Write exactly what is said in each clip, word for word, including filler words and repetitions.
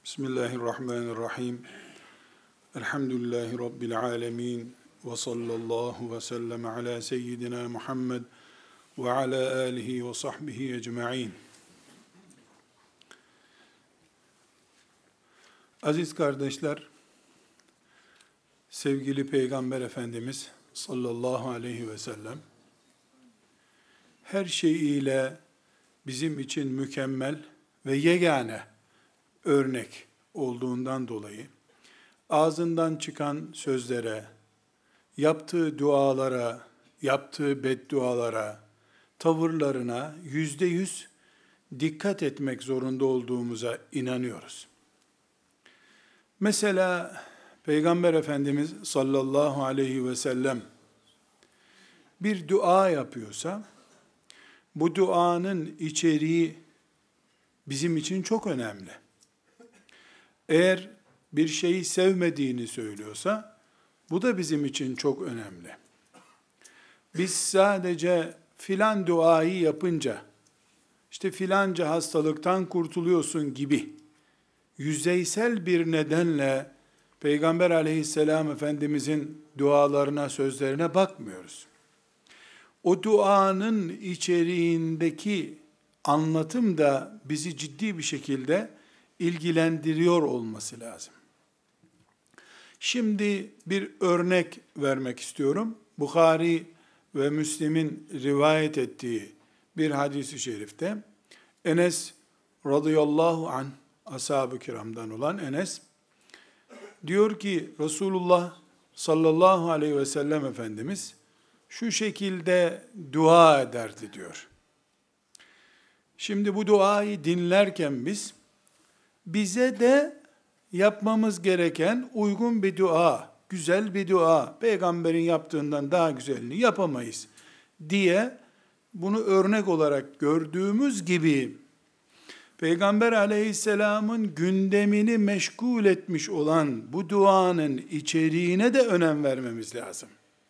Bismillahirrahmanirrahim. Elhamdülillahi Rabbil alemin. Ve sallallahu ve sellem ala seyyidina Muhammed ve ala alihi ve sahbihi ecma'in. Aziz kardeşler, sevgili Peygamber Efendimiz sallallahu aleyhi ve sellem, her şeyiyle bizim için mükemmel ve yegane örnek olduğundan dolayı, ağzından çıkan sözlere, yaptığı dualara, yaptığı beddualara, tavırlarına yüzde yüz dikkat etmek zorunda olduğumuza inanıyoruz. Mesela Peygamber Efendimiz sallallahu aleyhi ve sellem bir dua yapıyorsa, bu duanın içeriği bizim için çok önemli. Eğer bir şeyi sevmediğini söylüyorsa, bu da bizim için çok önemli. Biz sadece filan duayı yapınca, işte filanca hastalıktan kurtuluyorsun gibi, yüzeysel bir nedenle Peygamber aleyhisselam Efendimizin dualarına, sözlerine bakmıyoruz. O duanın içeriğindeki anlatım da bizi ciddi bir şekilde ilgilendiriyor olması lazım. Şimdi bir örnek vermek istiyorum. Bukhari ve Müslim'in rivayet ettiği bir hadis-i şerifte Enes radıyallahu anh, ashab-ı kiramdan olan Enes diyor ki Resulullah sallallahu aleyhi ve sellem Efendimiz şu şekilde dua ederdi diyor. Şimdi bu duayı dinlerken biz bize de yapmamız gereken uygun bir dua, güzel bir dua, peygamberin yaptığından daha güzelini yapamayız diye bunu örnek olarak gördüğümüz gibi Peygamber aleyhisselamın gündemini meşgul etmiş olan bu duanın içeriğine de önem vermemiz lazım.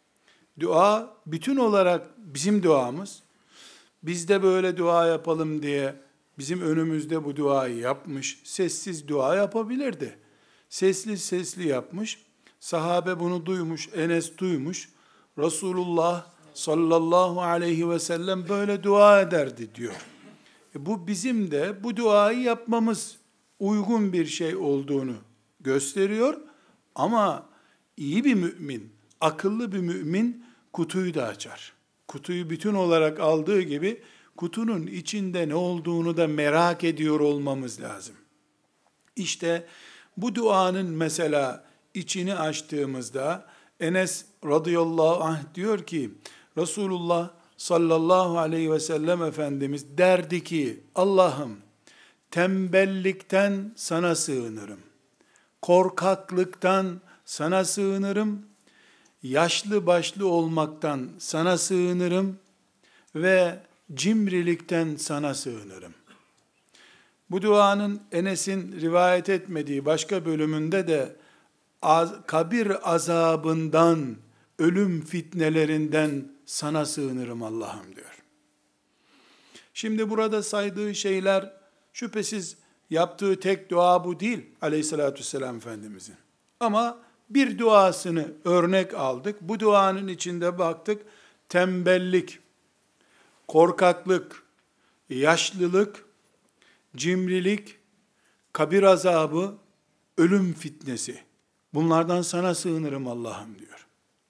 Dua bütün olarak bizim duamız. Biz de böyle dua yapalım diye bizim önümüzde bu duayı yapmış, sessiz dua yapabilirdi. Sesli sesli yapmış, sahabe bunu duymuş, Enes duymuş, Resulullah sallallahu aleyhi ve sellem böyle dua ederdi diyor. E bu bizim de bu duayı yapmamız uygun bir şey olduğunu gösteriyor. Ama iyi bir mümin, akıllı bir mümin kutuyu da açar. Kutuyu bütün olarak aldığı gibi kutunun içinde ne olduğunu da merak ediyor olmamız lazım. İşte bu duanın mesela içini açtığımızda Enes radıyallahu anh diyor ki Resulullah sallallahu aleyhi ve sellem Efendimiz derdi ki Allah'ım tembellikten sana sığınırım. Korkaklıktan sana sığınırım. Yaşlı başlı olmaktan sana sığınırım ve cimrilikten sana sığınırım. Bu duanın Enes'in rivayet etmediği başka bölümünde de az, kabir azabından, ölüm fitnelerinden sana sığınırım Allah'ım diyor. Şimdi burada saydığı şeyler şüphesiz yaptığı tek dua bu değil aleyhissalatü vesselam Efendimizin. Ama bir duasını örnek aldık. Bu duanın içinde baktık tembellik, korkaklık, yaşlılık, cimrilik, kabir azabı, ölüm fitnesi. Bunlardan sana sığınırım Allah'ım diyor.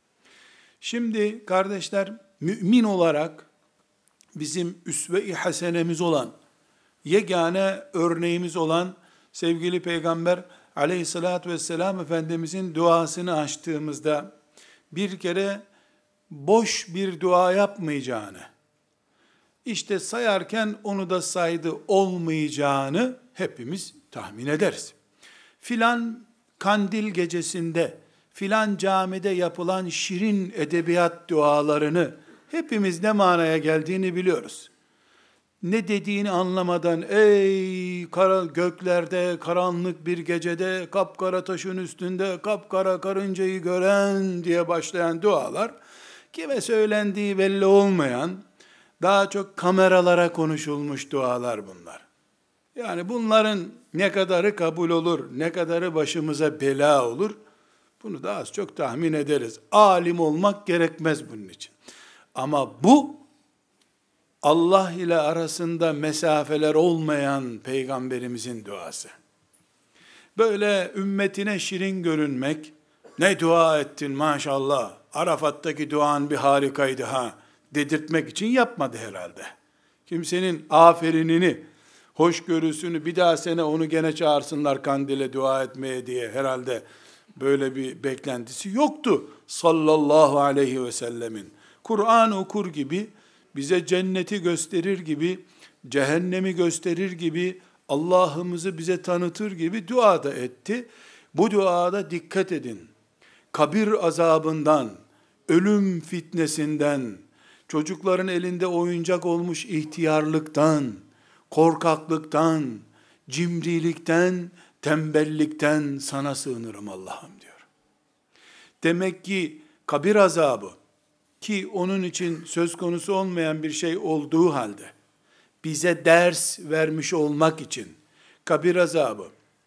Şimdi kardeşler, mümin olarak bizim üsve-i hasenemiz olan, yegane örneğimiz olan sevgili Peygamber aleyhissalatü vesselam Efendimizin duasını açtığımızda bir kere boş bir dua yapmayacağını, işte sayarken onu da saydı olmayacağını hepimiz tahmin ederiz. Filan kandil gecesinde, filan camide yapılan şirin edebiyat dualarını hepimiz ne manaya geldiğini biliyoruz. Ne dediğini anlamadan, ey kara göklerde, karanlık bir gecede, kapkara taşın üstünde, kapkara karıncayı gören diye başlayan dualar, kime söylendiği belli olmayan, daha çok kameralara konuşulmuş dualar bunlar. Yani bunların ne kadarı kabul olur, ne kadarı başımıza bela olur, bunu da az çok tahmin ederiz. Alim olmak gerekmez bunun için. Ama bu, Allah ile arasında mesafeler olmayan Peygamberimizin duası. Böyle ümmetine şirin görünmek, ne dua ettin maşallah, Arafat'taki duan bir harikaydı ha, dedirtmek için yapmadı herhalde. Kimsenin aferinini, hoşgörüsünü, bir daha sene onu gene çağırsınlar kandile dua etmeye diye herhalde böyle bir beklentisi yoktu sallallahu aleyhi ve sellemin. Kur'an okur gibi, bize cenneti gösterir gibi, cehennemi gösterir gibi, Allah'ımızı bize tanıtır gibi dua da etti. Bu duada dikkat edin. Kabir azabından, ölüm fitnesinden, çocukların elinde oyuncak olmuş ihtiyarlıktan, korkaklıktan, cimrilikten, tembellikten sana sığınırım Allah'ım diyor. Demek ki kabir azabı, ki onun için söz konusu olmayan bir şey olduğu halde, bize ders vermiş olmak için kabir azabı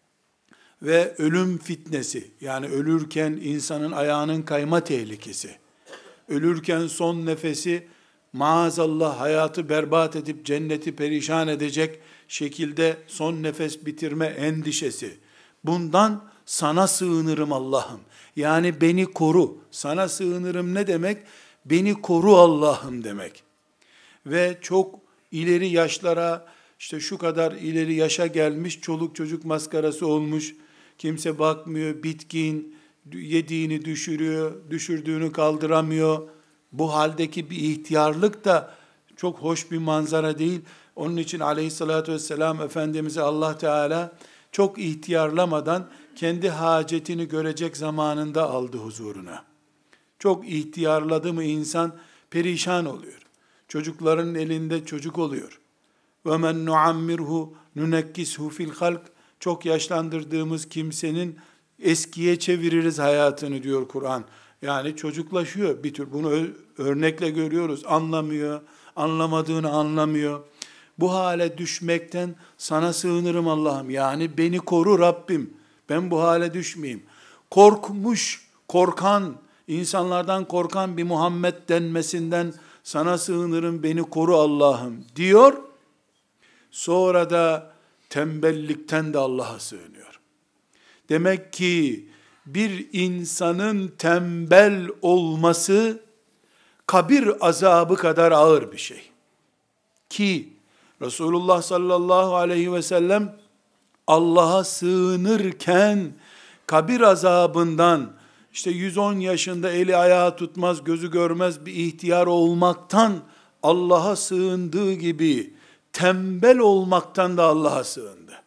ve ölüm fitnesi, yani ölürken insanın ayağının kayma tehlikesi, ölürken son nefesi maazallah hayatı berbat edip cenneti perişan edecek şekilde son nefes bitirme endişesi, bundan sana sığınırım Allah'ım. Yani beni koru. Sana sığınırım ne demek? Beni koru Allah'ım demek. Ve çok ileri yaşlara, işte şu kadar ileri yaşa gelmiş, çoluk çocuk maskarası olmuş, kimse bakmıyor, bitkin, yediğini düşürüyor, düşürdüğünü kaldıramıyor. Bu haldeki bir ihtiyarlık da çok hoş bir manzara değil. Onun için aleyhissalatü vesselam Efendimiz'e Allah Teala çok ihtiyarlamadan kendi hacetini görecek zamanında aldı huzuruna. Çok ihtiyarladı mı insan perişan oluyor. Çocukların elinde çocuk oluyor. وَمَنْ نُعَمِّرْهُ نُنَكِّسْهُ فِي الْخَلْقِ Çok yaşlandırdığımız kimsenin eskiye çeviririz hayatını diyor Kur'an. Yani çocuklaşıyor bir tür. Bunu örnekle görüyoruz. Anlamıyor, anlamadığını anlamıyor. Bu hale düşmekten sana sığınırım Allah'ım. Yani beni koru Rabbim. Ben bu hale düşmeyeyim. Korkmuş, korkan, insanlardan korkan bir Muhammed denmesinden sana sığınırım, beni koru Allah'ım diyor. Sonra da tembellikten de Allah'a sığınıyor. Demek ki bir insanın tembel olması kabir azabı kadar ağır bir şey. Ki Resulullah sallallahu aleyhi ve sellem Allah'a sığınırken kabir azabından, işte yüz on yaşında eli ayağı tutmaz, gözü görmez bir ihtiyar olmaktan Allah'a sığındığı gibi tembel olmaktan da Allah'a sığındı.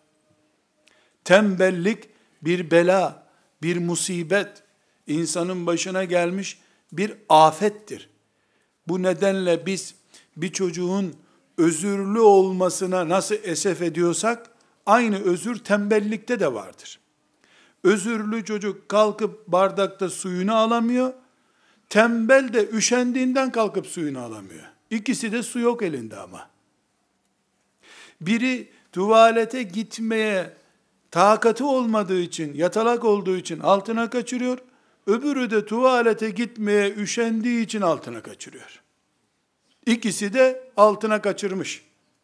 Tembellik bir bela, bir musibet, insanın başına gelmiş bir afettir. Bu nedenle biz bir çocuğun özürlü olmasına nasıl esef ediyorsak, aynı özür tembellikte de vardır. Özürlü çocuk kalkıp bardakta suyunu alamıyor, tembel de üşendiğinden kalkıp suyunu alamıyor. İkisi de su yok elinde ama. Biri tuvalete gitmeye takatı olmadığı için, yatalak olduğu için altına kaçırıyor, öbürü de tuvalete gitmeye üşendiği için altına kaçırıyor. İkisi de altına kaçırmış.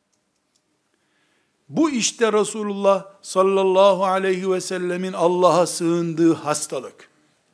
Bu işte Resulullah sallallahu aleyhi ve sellemin Allah'a sığındığı hastalık.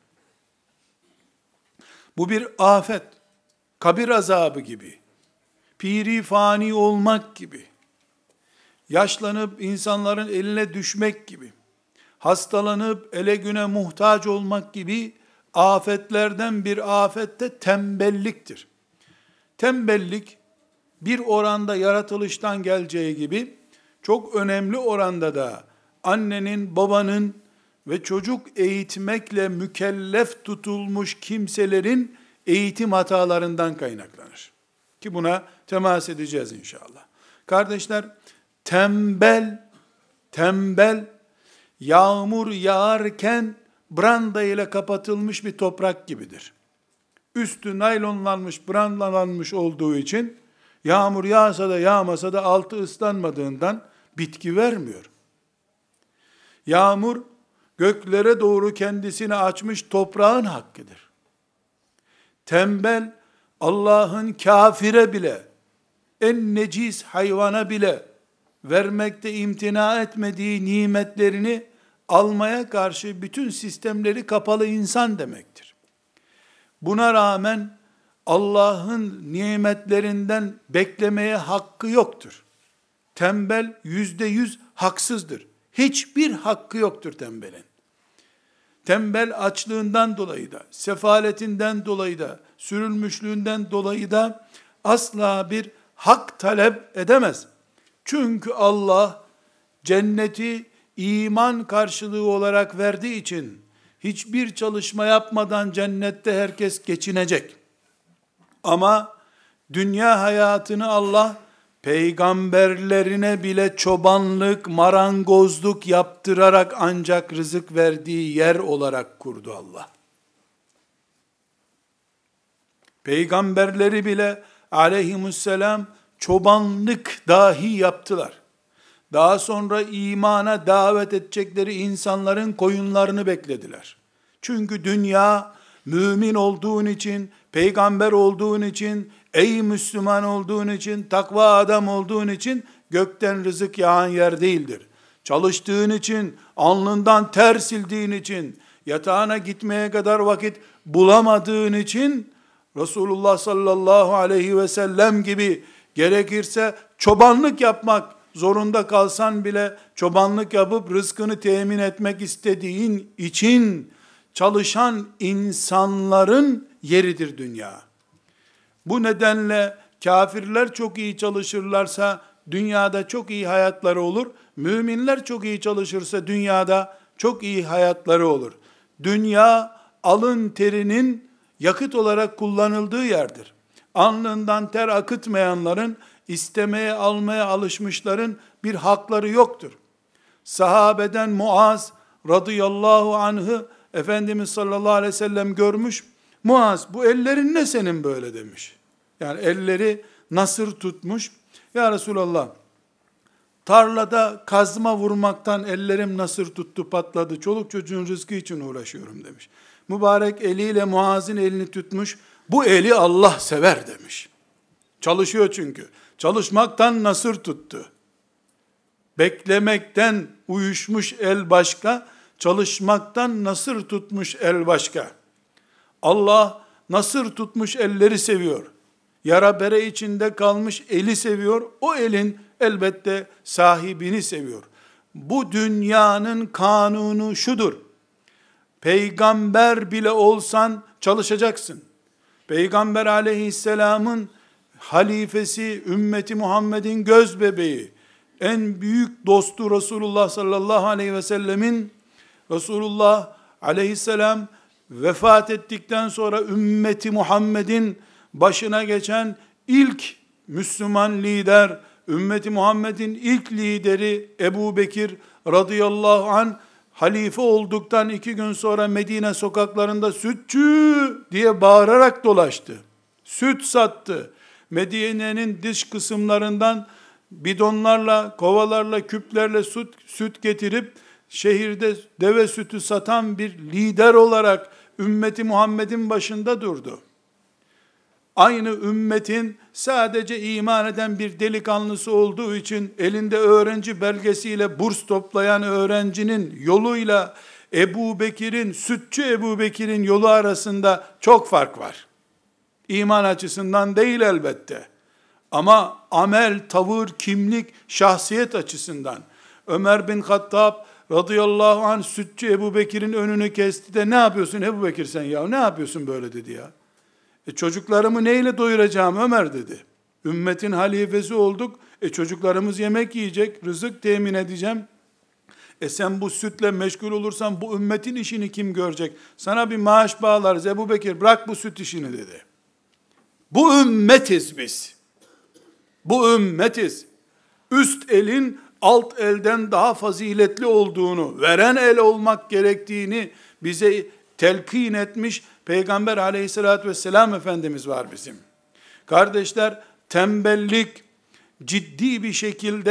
Bu bir afet, kabir azabı gibi, piri fani olmak gibi, yaşlanıp insanların eline düşmek gibi, hastalanıp ele güne muhtaç olmak gibi afetlerden bir afette tembelliktir. Tembellik bir oranda yaratılıştan geleceği gibi çok önemli oranda da annenin, babanın ve çocuk eğitmekle mükellef tutulmuş kimselerin eğitim hatalarından kaynaklanır. Ki buna temas edeceğiz inşallah. Kardeşler, tembel, tembel, yağmur yağarken branda ile kapatılmış bir toprak gibidir. Üstü naylonlanmış, brandalanmış olduğu için, yağmur yağsa da yağmasa da altı ıslanmadığından bitki vermiyor. Yağmur göklere doğru kendisini açmış toprağın hakkıdır. Tembel Allah'ın kafire bile, en necis hayvana bile vermekte imtina etmediği nimetlerini almaya karşı bütün sistemleri kapalı insan demektir. Buna rağmen Allah'ın nimetlerinden beklemeye hakkı yoktur. Tembel yüzde yüz haksızdır. Hiçbir hakkı yoktur tembelin. Tembel açlığından dolayı da, sefaletinden dolayı da, sürülmüşlüğünden dolayı da asla bir hak talep edemez. Çünkü Allah cenneti iman karşılığı olarak verdiği için hiçbir çalışma yapmadan cennette herkes geçinecek. Ama dünya hayatını Allah peygamberlerine bile çobanlık, marangozluk yaptırarak ancak rızık verdiği yer olarak kurdu Allah. Peygamberleri bile aleyhisselam çobanlık dahi yaptılar. Daha sonra imana davet edecekleri insanların koyunlarını beklediler. Çünkü dünya mümin olduğun için, peygamber olduğun için, ey Müslüman olduğun için, takva adam olduğun için gökten rızık yağan yer değildir. Çalıştığın için, alnından ter sildiğin için, yatağına gitmeye kadar vakit bulamadığın için Resulullah sallallahu aleyhi ve sellem gibi gerekirse çobanlık yapmak zorunda kalsan bile çobanlık yapıp rızkını temin etmek istediğin için çalışan insanların yeridir dünya. Bu nedenle kafirler çok iyi çalışırlarsa dünyada çok iyi hayatları olur. Müminler çok iyi çalışırsa dünyada çok iyi hayatları olur. Dünya alın terinin yakıt olarak kullanıldığı yerdir. Alnından ter akıtmayanların, istemeye almaya alışmışların bir hakları yoktur. Sahabeden Muaz radıyallahu anh'ı Efendimiz sallallahu aleyhi ve sellem görmüş. Muaz, bu ellerin ne senin böyle demiş. Yani elleri nasır tutmuş. Ya Resulallah, tarlada kazma vurmaktan ellerim nasır tuttu, patladı. Çoluk çocuğun rızkı için uğraşıyorum demiş. Mübarek eliyle Muaz'ın elini tutmuş. Bu eli Allah sever demiş. Çalışıyor çünkü. Çalışmaktan nasır tuttu. Beklemekten uyuşmuş el başka, çalışmaktan nasır tutmuş el başka. Allah nasır tutmuş elleri seviyor. Yara bere içinde kalmış eli seviyor. O elin elbette sahibini seviyor. Bu dünyanın kanunu şudur. Peygamber bile olsan çalışacaksın. Peygamber aleyhisselamın halifesi, ümmeti Muhammed'in göz bebeği, en büyük dostu Resulullah sallallahu aleyhi ve sellemin, Resulullah aleyhisselam vefat ettikten sonra ümmeti Muhammed'in başına geçen ilk Müslüman lider, ümmeti Muhammed'in ilk lideri Ebu Bekir radıyallahu anh, halife olduktan iki gün sonra Medine sokaklarında sütçü diye bağırarak dolaştı. Süt sattı. Medine'nin dış kısımlarından bidonlarla, kovalarla, küplerle süt, süt getirip şehirde deve sütü satan bir lider olarak ümmeti Muhammed'in başında durdu. Aynı ümmetin sadece iman eden bir delikanlısı olduğu için elinde öğrenci belgesiyle burs toplayan öğrencinin yoluyla Ebu Bekir'in, sütçü Ebu Bekir'in yolu arasında çok fark var. İman açısından değil elbette. Ama amel, tavır, kimlik, şahsiyet açısından. Ömer bin Hattab radıyallahu anh sütçü Ebu Bekir'in önünü kesti de ne yapıyorsun Ebu Bekir sen ya? Ne yapıyorsun böyle dedi ya. E çocuklarımı neyle doyuracağım Ömer dedi. Ümmetin halifesi olduk. E çocuklarımız yemek yiyecek, rızık temin edeceğim. E sen bu sütle meşgul olursan bu ümmetin işini kim görecek? Sana bir maaş bağlarız Ebu Bekir, bırak bu süt işini dedi. Bu ümmetiz biz. Bu ümmetiz. Üst elin alt elden daha faziletli olduğunu, veren el olmak gerektiğini bize telkin etmiş Peygamber aleyhissalatü vesselam Efendimiz var bizim. Kardeşler, tembellik ciddi bir şekilde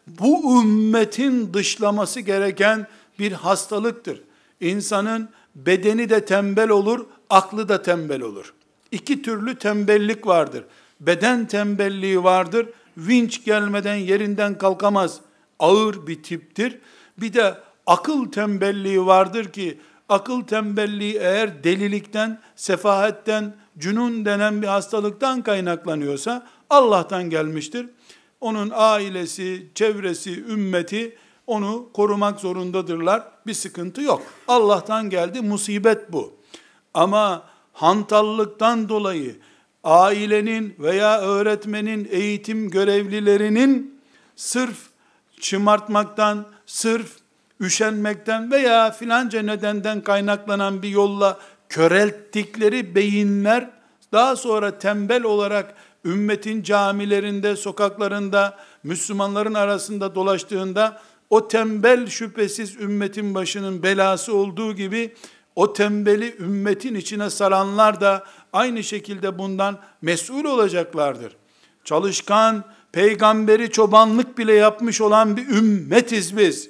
bu ümmetin dışlaması gereken bir hastalıktır. İnsanın bedeni de tembel olur, aklı da tembel olur. İki türlü tembellik vardır. Beden tembelliği vardır. Vinç gelmeden yerinden kalkamaz. Ağır bir tiptir. Bir de akıl tembelliği vardır ki, akıl tembelliği eğer delilikten, sefahetten, cünun denen bir hastalıktan kaynaklanıyorsa Allah'tan gelmiştir. Onun ailesi, çevresi, ümmeti onu korumak zorundadırlar. Bir sıkıntı yok. Allah'tan geldi, musibet bu. Ama hantallıktan dolayı ailenin veya öğretmenin, eğitim görevlilerinin sırf şımartmaktan, sırf üşenmekten veya filanca nedenden kaynaklanan bir yolla körelttikleri beyinler daha sonra tembel olarak ümmetin camilerinde, sokaklarında, Müslümanların arasında dolaştığında o tembel şüphesiz ümmetin başının belası olduğu gibi o tembeli ümmetin içine saranlar da aynı şekilde bundan mesul olacaklardır. Çalışkan, peygamberi çobanlık bile yapmış olan bir ümmetiz biz.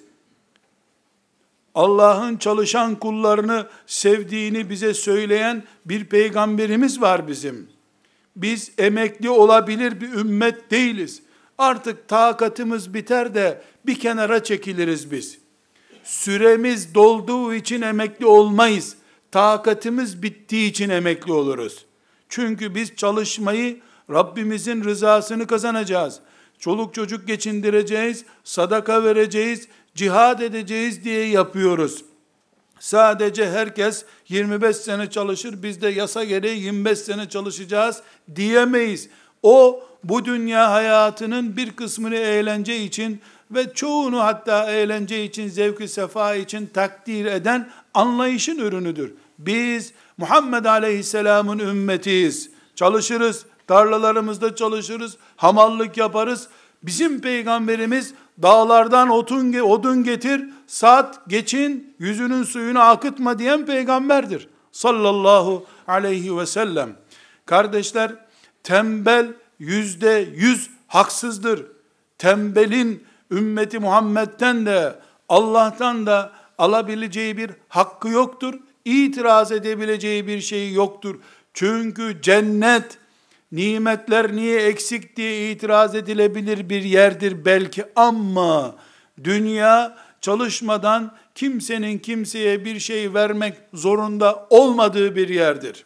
Allah'ın çalışan kullarını sevdiğini bize söyleyen bir peygamberimiz var bizim. Biz emekli olabilir bir ümmet değiliz. Artık takatımız biter de bir kenara çekiliriz biz. Süremiz dolduğu için emekli olmayız. Takatimiz bittiği için emekli oluruz. Çünkü biz çalışmayı, Rabbimizin rızasını kazanacağız. Çoluk çocuk geçindireceğiz, sadaka vereceğiz, cihad edeceğiz diye yapıyoruz. Sadece herkes yirmi beş sene çalışır, biz de yasa gereği yirmi beş sene çalışacağız diyemeyiz. O, bu dünya hayatının bir kısmını eğlence için ve çoğunu hatta eğlence için, zevk-i sefa için takdir eden anlayışın ürünüdür. Biz Muhammed Aleyhisselam'ın ümmetiyiz. Çalışırız, tarlalarımızda çalışırız, hamallık yaparız. Bizim peygamberimiz dağlardan otun, odun getir, sat, geçin, yüzünün suyunu akıtma diyen peygamberdir. Sallallahu aleyhi ve sellem. Kardeşler, tembel yüzde yüz haksızdır. Tembelin ümmeti Muhammed'den de Allah'tan da alabileceği bir hakkı yoktur. İtiraz edebileceği bir şey yoktur. Çünkü cennet, nimetler niye eksik diye itiraz edilebilir bir yerdir belki, ama dünya çalışmadan kimsenin kimseye bir şey vermek zorunda olmadığı bir yerdir.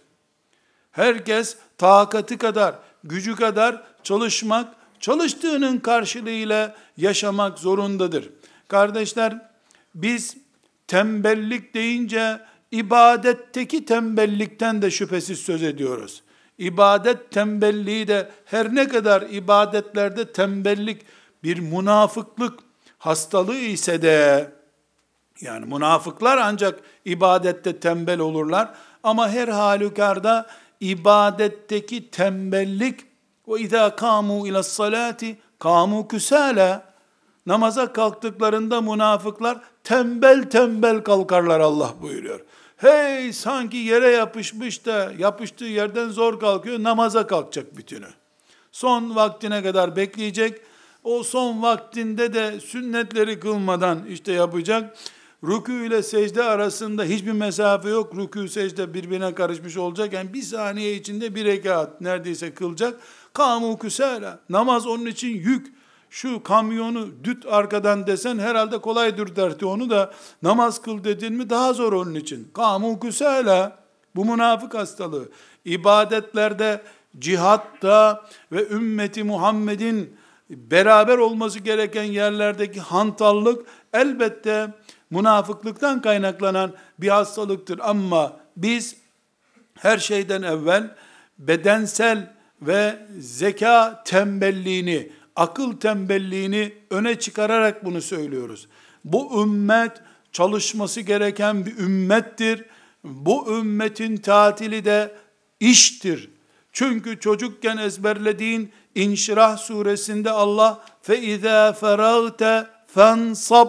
Herkes takatı kadar, gücü kadar çalışmak, çalıştığının karşılığıyla yaşamak zorundadır. Kardeşler, biz tembellik deyince ibadetteki tembellikten de şüphesiz söz ediyoruz. İbadet tembelliği de her ne kadar ibadetlerde tembellik bir münafıklık hastalığı ise de, yani münafıklar ancak ibadette tembel olurlar, ama her halükarda ibadetteki tembellik ve izâ kâmû ilâ's-salâti kâmû küsâlâ, namaza kalktıklarında münafıklar tembel tembel kalkarlar Allah buyuruyor. Hey, sanki yere yapışmış da yapıştığı yerden zor kalkıyor, namaza kalkacak bütünü. Son vaktine kadar bekleyecek. O son vaktinde de sünnetleri kılmadan işte yapacak. Rükû ile secde arasında hiçbir mesafe yok. Rükû secde birbirine karışmış olacak. Yani bir saniye içinde bir rekat neredeyse kılacak. Kâmû küsâlâ. Namaz onun için yük. Şu kamyonu düt arkadan desen herhalde kolay dürterti onu da, namaz kıl dedin mi daha zor onun için. Kâmû küsâlâ. Bu münafık hastalığı. İbadetlerde, cihatta ve ümmeti Muhammed'in beraber olması gereken yerlerdeki hantallık elbette münafıklıktan kaynaklanan bir hastalıktır. Ama biz her şeyden evvel bedensel ve zeka tembelliğini, akıl tembelliğini öne çıkararak bunu söylüyoruz. Bu ümmet çalışması gereken bir ümmettir. Bu ümmetin tatili de iştir. Çünkü çocukken ezberlediğin İnşirah suresinde Allah فَاِذَا فَرَغْتَ فَانْصَبْ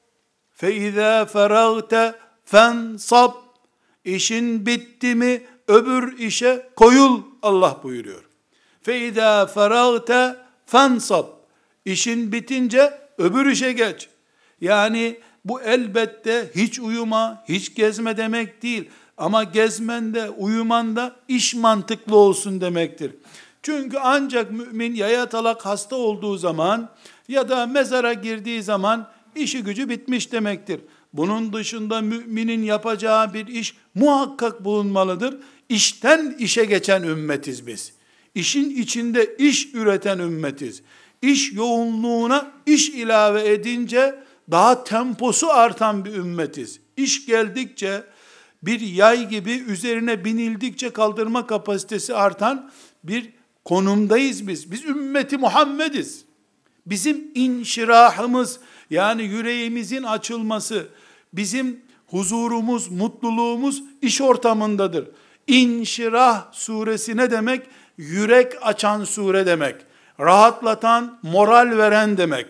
فَاِذَا فَرَغْتَ فَانْصَبْ İşin bitti mi öbür işe koyul Allah buyuruyor. فَاِذَا فَرَغْتَ fansab. İşin bitince öbür işe geç. Yani bu elbette hiç uyuma, hiç gezme demek değil. Ama gezmende, uyumanda iş mantıklı olsun demektir. Çünkü ancak mümin ya yatalak hasta olduğu zaman ya da mezara girdiği zaman işi gücü bitmiş demektir. Bunun dışında müminin yapacağı bir iş muhakkak bulunmalıdır. İşten işe geçen ümmetiz biz. İşin içinde iş üreten ümmetiz. İş yoğunluğuna iş ilave edince daha temposu artan bir ümmetiz. İş geldikçe bir yay gibi üzerine binildikçe kaldırma kapasitesi artan bir konumdayız biz. Biz ümmeti Muhammediz. Bizim inşirahımız, yani yüreğimizin açılması, bizim huzurumuz, mutluluğumuz iş ortamındadır. İnşirah suresi ne demek? Yürek açan sure demek. Rahatlatan, moral veren demek.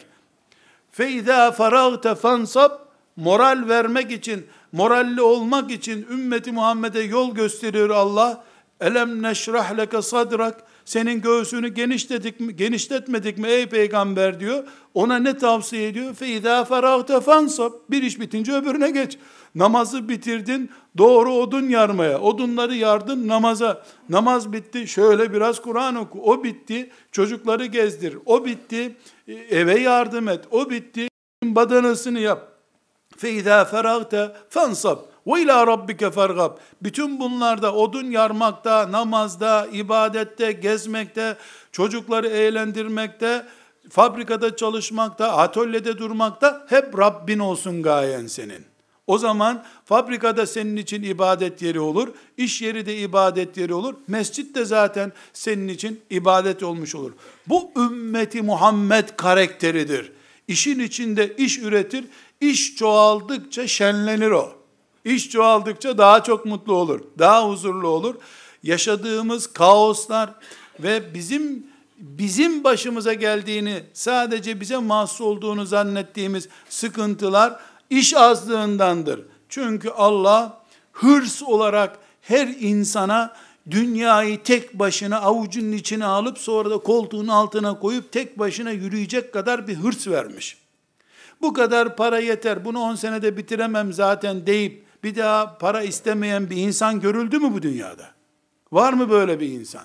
فَاِذَا فَرَغْتَ فَانْصَبْ Moral vermek için, moralli olmak için ümmeti Muhammed'e yol gösteriyor Allah. Elem neşrah leke sadrak, senin göğsünü genişledik mi, genişletmedik mi ey peygamber diyor. Ona ne tavsiye ediyor? فَاِذَا فَرَغْتَ فَانْصَبْ Bir iş bitince öbürüne geç. Namazı bitirdin, doğru odun yarmaya. Odunları yardın namaza. Namaz bitti, şöyle biraz Kur'an oku. O bitti, çocukları gezdir. O bitti, eve yardım et. O bitti, badanasını yap. فَاِذَا فَرَغْتَ فَانْصَبْ وَاِلَى رَبِّكَ فَرْغَبْ Bütün bunlarda, odun yarmakta, namazda, ibadette, gezmekte, çocukları eğlendirmekte, fabrikada çalışmakta, atölyede durmakta hep Rabbin olsun gayen senin. O zaman fabrikada senin için ibadet yeri olur, iş yeri de ibadet yeri olur, mescit de zaten senin için ibadet olmuş olur. Bu ümmeti Muhammed karakteridir. İşin içinde iş üretir, iş çoğaldıkça şenlenir o. İş çoğaldıkça daha çok mutlu olur, daha huzurlu olur. Yaşadığımız kaoslar ve bizim bizim başımıza geldiğini, sadece bize mahsus olduğunu zannettiğimiz sıkıntılar iş azlığındandır. Çünkü Allah hırs olarak her insana dünyayı tek başına avucunun içine alıp sonra da koltuğun altına koyup tek başına yürüyecek kadar bir hırs vermiş. Bu kadar para yeter, bunu on senede bitiremem zaten deyip bir daha para istemeyen bir insan görüldü mü bu dünyada? Var mı böyle bir insan?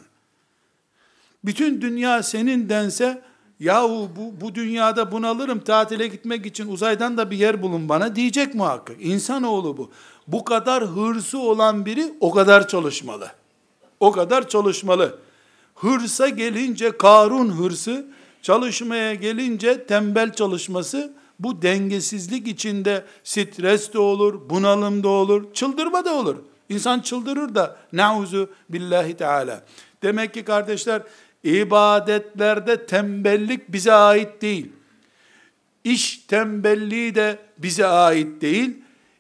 Bütün dünya senin dense, yahu bu, bu dünyada bunalırım, tatile gitmek için uzaydan da bir yer bulun bana diyecek muhakkak. İnsanoğlu bu. Bu kadar hırsı olan biri o kadar çalışmalı. O kadar çalışmalı. Hırsa gelince Karun hırsı, çalışmaya gelince tembel çalışması, bu dengesizlik içinde stres de olur, bunalım da olur, çıldırma da olur. İnsan çıldırır da, nauzu billahi teala. Demek ki kardeşler, ibadetlerde tembellik bize ait değil. İş tembelliği de bize ait değil.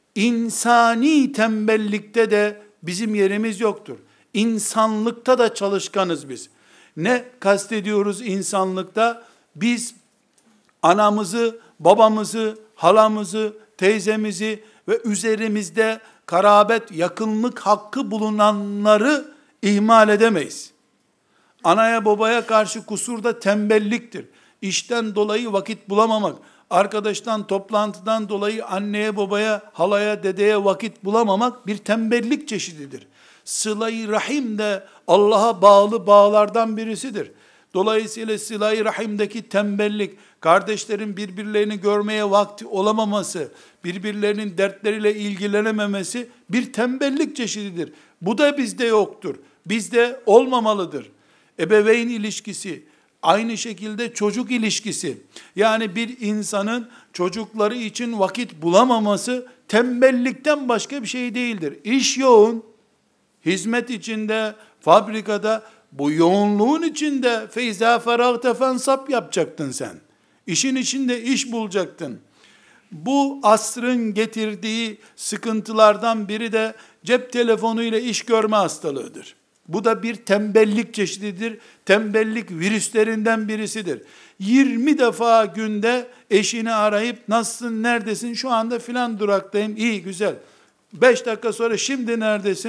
İnsani tembellikte de bizim yerimiz yoktur. İnsanlıkta da çalışkanız biz. Ne kastediyoruz insanlıkta? Biz anamızı, babamızı, halamızı, teyzemizi ve üzerimizde karabet, yakınlık hakkı bulunanları ihmal edemeyiz. Anaya babaya karşı kusur da tembelliktir. İşten dolayı vakit bulamamak, arkadaştan, toplantıdan dolayı anneye, babaya, halaya, dedeye vakit bulamamak bir tembellik çeşididir. Sıla-i rahim de Allah'a bağlı bağlardan birisidir. Dolayısıyla sıla-i rahimdeki tembellik, kardeşlerin birbirlerini görmeye vakti olamaması, birbirlerinin dertleriyle ilgilenememesi bir tembellik çeşididir. Bu da bizde yoktur. Bizde olmamalıdır. Ebeveyn ilişkisi, aynı şekilde çocuk ilişkisi, yani bir insanın çocukları için vakit bulamaması tembellikten başka bir şey değildir. İş yoğun, hizmet içinde, fabrikada, bu yoğunluğun içinde feyza feragte fensap yapacaktın sen. İşin içinde iş bulacaktın. Bu asrın getirdiği sıkıntılardan biri de cep telefonu ile iş görme hastalığıdır. Bu da bir tembellik çeşididir. Tembellik virüslerinden birisidir. yirmi defa günde eşini arayıp nasılsın, neredesin, şu anda filan duraktayım, iyi güzel. beş dakika sonra şimdi neredesin?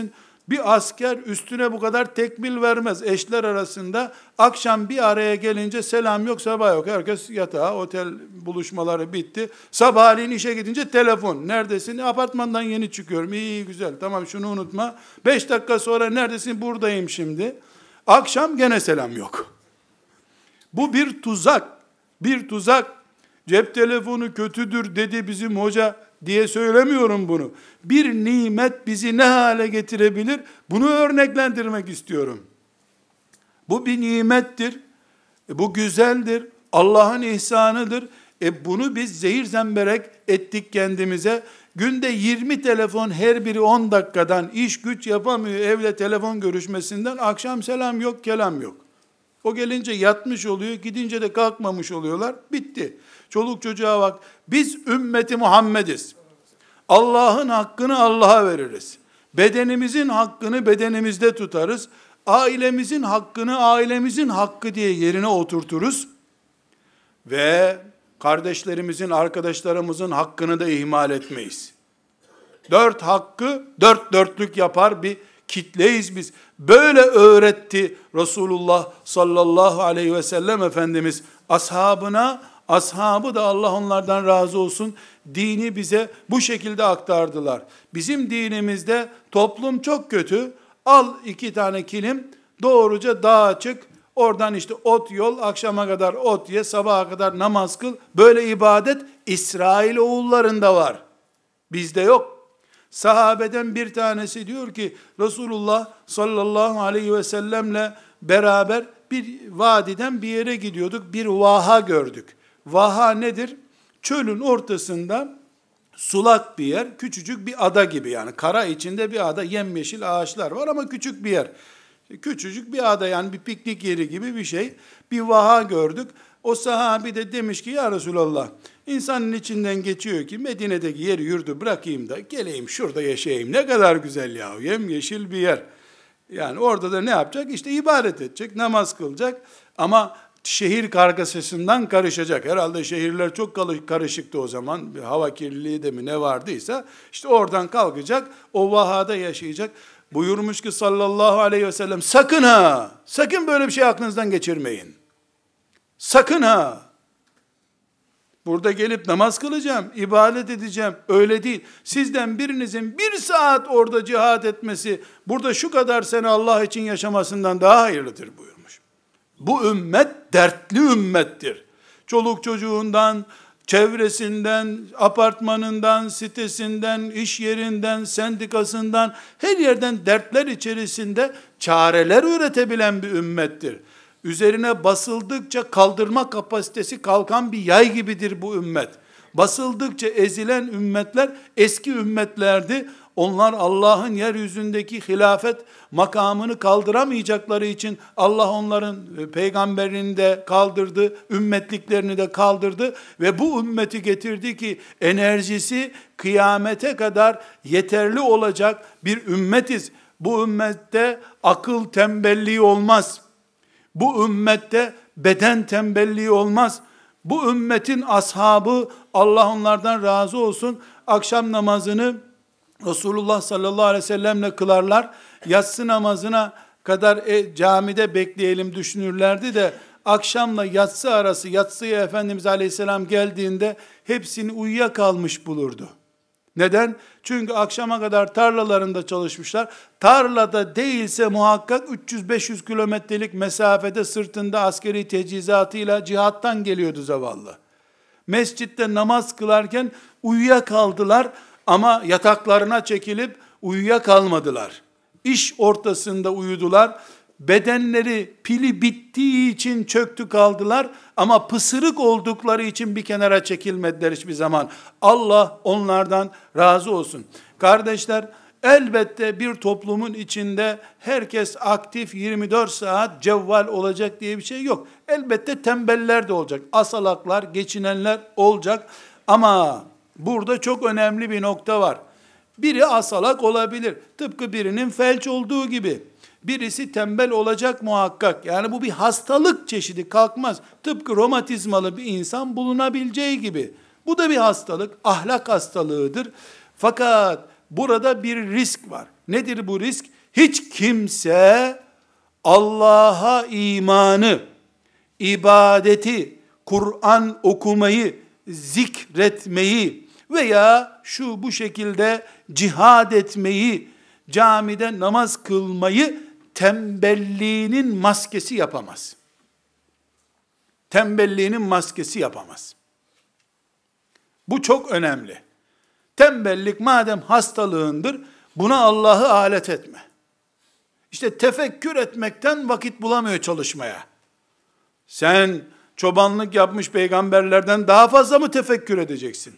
Bir asker üstüne bu kadar tekmil vermez. Eşler arasında akşam bir araya gelince selam yok, sabah yok. Herkes yatağa, otel buluşmaları bitti. Sabahleyin işe gidince telefon. Neredesin? Apartmandan yeni çıkıyorum. İyi, iyi güzel. Tamam, şunu unutma. Beş dakika sonra neredesin? Buradayım şimdi. Akşam gene selam yok. Bu bir tuzak. Bir tuzak. Cep telefonu kötüdür dedi bizim hoca diye söylemiyorum bunu. Bir nimet bizi ne hale getirebilir? Bunu örneklendirmek istiyorum. Bu bir nimettir. E, bu güzeldir. Allah'ın ihsanıdır. E bunu biz zehir zemberek ettik kendimize. Günde yirmi telefon, her biri on dakikadan, iş güç yapamıyor evle telefon görüşmesinden, akşam selam yok, kelam yok. O gelince yatmış oluyor, gidince de kalkmamış oluyorlar. Bitti. Çoluk çocuğa bak. Biz ümmeti Muhammediz. Allah'ın hakkını Allah'a veririz. Bedenimizin hakkını bedenimizde tutarız. Ailemizin hakkını ailemizin hakkı diye yerine oturturuz. Ve kardeşlerimizin, arkadaşlarımızın hakkını da ihmal etmeyiz. Dört hakkı dört dörtlük yapar bir kitleyiz biz. Böyle öğretti Resulullah sallallahu aleyhi ve sellem Efendimiz ashabına, ashabı da Allah onlardan razı olsun, dini bize bu şekilde aktardılar. Bizim dinimizde toplum çok kötü, al iki tane kilim, doğruca dağa çık, oradan işte ot yol, akşama kadar ot ye, sabaha kadar namaz kıl. Böyle ibadet İsrail oğullarında var. Bizde yok. Sahabeden bir tanesi diyor ki, Resulullah sallallahu aleyhi ve sellemle beraber bir vadiden bir yere gidiyorduk. Bir vaha gördük. Vaha nedir? Çölün ortasında sulak bir yer, küçücük bir ada gibi, yani kara içinde bir ada, yemyeşil ağaçlar var ama küçük bir yer. Küçücük bir ada, yani bir piknik yeri gibi bir şey. Bir vaha gördük. O sahabi de demiş ki, ya Resulallah, insanın içinden geçiyor ki Medine'deki yeri yurdu bırakayım da geleyim şurada yaşayayım. Ne kadar güzel ya, yemyeşil bir yer. Yani orada da ne yapacak? İşte ibadet edecek, namaz kılacak ama şehir kargaşasından karışacak. Herhalde şehirler çok karışıktı o zaman. Hava kirliliği de mi ne vardıysa, işte oradan kalkacak, o vahada yaşayacak. Buyurmuş ki sallallahu aleyhi ve sellem, sakın ha, sakın böyle bir şey aklınızdan geçirmeyin. Sakın ha. Burada gelip namaz kılacağım, ibadet edeceğim. Öyle değil. Sizden birinizin bir saat orada cihad etmesi, burada şu kadar sene Allah için yaşamasından daha hayırlıdır buyurmuş. Bu ümmet dertli ümmettir. Çoluk çocuğundan, çevresinden, apartmanından, sitesinden, iş yerinden, sendikasından, her yerden dertler içerisinde çareler üretebilen bir ümmettir. Üzerine basıldıkça kaldırma kapasitesi kalkan bir yay gibidir bu ümmet. Basıldıkça ezilen ümmetler eski ümmetlerdi. Onlar Allah'ın yeryüzündeki hilafet makamını kaldıramayacakları için Allah onların peygamberini de kaldırdı, ümmetliklerini de kaldırdı ve bu ümmeti getirdi ki enerjisi kıyamete kadar yeterli olacak bir ümmetiz. Bu ümmette akıl tembelliği olmaz. Bu ümmette beden tembelliği olmaz. Bu ümmetin ashabı, Allah onlardan razı olsun, akşam namazını Resulullah sallallahu aleyhi ve sellemle kılarlar. Yatsı namazına kadar e, camide bekleyelim düşünürlerdi de akşamla yatsı arası, yatsıya Efendimiz aleyhisselam geldiğinde hepsini uyuyakalmış bulurdu. Neden? Çünkü akşama kadar tarlalarında çalışmışlar. Tarlada değilse muhakkak üç yüz beş yüz kilometrelik mesafede sırtında askeri tecihizatıyla cihattan geliyordu zavallı. Mescitte namaz kılarken uyuyakaldılar ama yataklarına çekilip uyuyakalmadılar. İş ortasında uyudular. Bedenleri pili bittiği için çöktü kaldılar ama pısırık oldukları için bir kenara çekilmediler hiçbir zaman. Allah onlardan razı olsun. Kardeşler, elbette bir toplumun içinde herkes aktif yirmi dört saat cevval olacak diye bir şey yok. Elbette tembeller de olacak. Asalaklar, geçinenler olacak. Ama burada çok önemli bir nokta var. Biri asalak olabilir. Tıpkı birinin felç olduğu gibi. Birisi tembel olacak muhakkak. Yani bu bir hastalık çeşidi, kalkmaz. Tıpkı romatizmalı bir insan bulunabileceği gibi. Bu da bir hastalık, ahlak hastalığıdır. Fakat burada bir risk var. Nedir bu risk? Hiç kimse Allah'a imanı, ibadeti, Kur'an okumayı, zikretmeyi veya şu bu şekilde cihad etmeyi, camide namaz kılmayı tembelliğinin maskesi yapamaz. Tembelliğinin maskesi yapamaz. Bu çok önemli. Tembellik madem hastalığındır, buna Allah'ı alet etme. İşte tefekkür etmekten vakit bulamıyor çalışmaya. Sen çobanlık yapmış peygamberlerden daha fazla mı tefekkür edeceksin?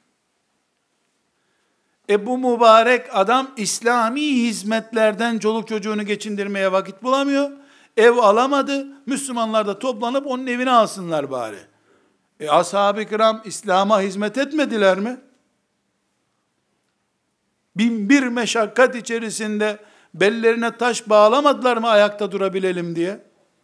E bu mübarek adam İslami hizmetlerden çoluk çocuğunu geçindirmeye vakit bulamıyor. Ev alamadı. Müslümanlar da toplanıp onun evini alsınlar bari. E ashab-ı kiram İslam'a hizmet etmediler mi? Bin bir meşakkat içerisinde bellerine taş bağlamadılar mı ayakta durabilelim diye?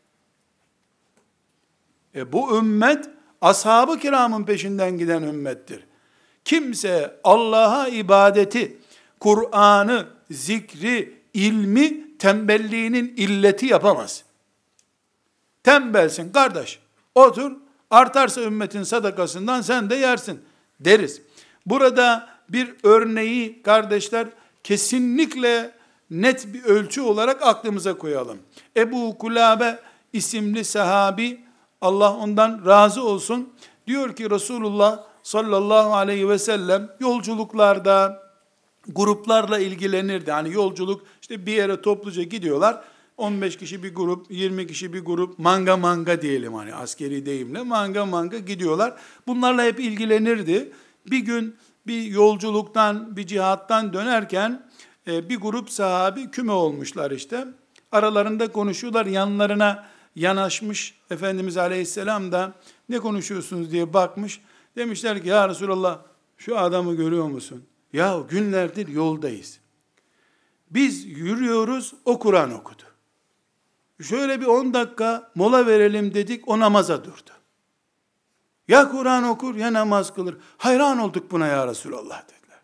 E bu ümmet ashab-ı kiramın peşinden giden ümmettir. Kimse Allah'a ibadeti, Kur'an'ı, zikri, ilmi tembelliğinin illeti yapamaz. Tembelsin kardeş, otur, artarsa ümmetin sadakasından sen de yersin deriz. Burada bir örneği kardeşler kesinlikle net bir ölçü olarak aklımıza koyalım. Ebu Kulabe isimli sahabi, Allah ondan razı olsun, diyor ki Resulullah sallallahu aleyhi ve sellem yolculuklarda gruplarla ilgilenirdi. Hani yolculuk işte bir yere topluca gidiyorlar. on beş kişi bir grup, yirmi kişi bir grup, manga manga diyelim hani askeri deyimle, manga manga gidiyorlar. Bunlarla hep ilgilenirdi. Bir gün bir yolculuktan, bir cihattan dönerken bir grup sahabi küme olmuşlar işte. Aralarında konuşuyorlar, yanlarına yanaşmış Efendimiz Aleyhisselam da ne konuşuyorsunuz diye bakmış. Demişler ki ya Resulallah şu adamı görüyor musun? Ya günlerdir yoldayız. Biz yürüyoruz, o Kur'an okudu. Şöyle bir on dakika mola verelim dedik, o namaza durdu. Ya Kur'an okur ya namaz kılır. Hayran olduk buna ya Resulallah dediler.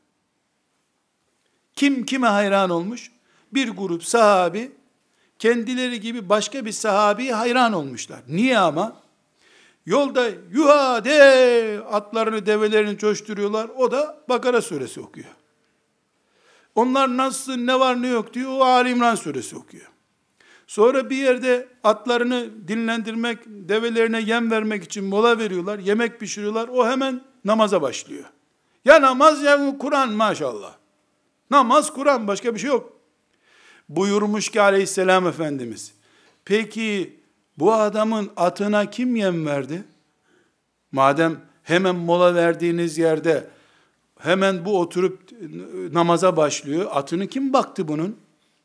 Kim kime hayran olmuş? Bir grup sahabi kendileri gibi başka bir sahabiye hayran olmuşlar. Niye ama? Yolda yuha de atlarını develerini coşturuyorlar. O da Bakara suresi okuyor. Onlar nasıl ne var ne yok diyor. O Ali İmran suresi okuyor. Sonra bir yerde atlarını dinlendirmek, develerine yem vermek için mola veriyorlar. Yemek pişiriyorlar. O hemen namaza başlıyor. Ya namaz ya Kur'an maşallah. Namaz Kur'an başka bir şey yok. Buyurmuş ki aleyhisselam Efendimiz. Peki bu adamın atına kim yem verdi? Madem hemen mola verdiğiniz yerde hemen bu oturup namaza başlıyor. Atını kim baktı bunun?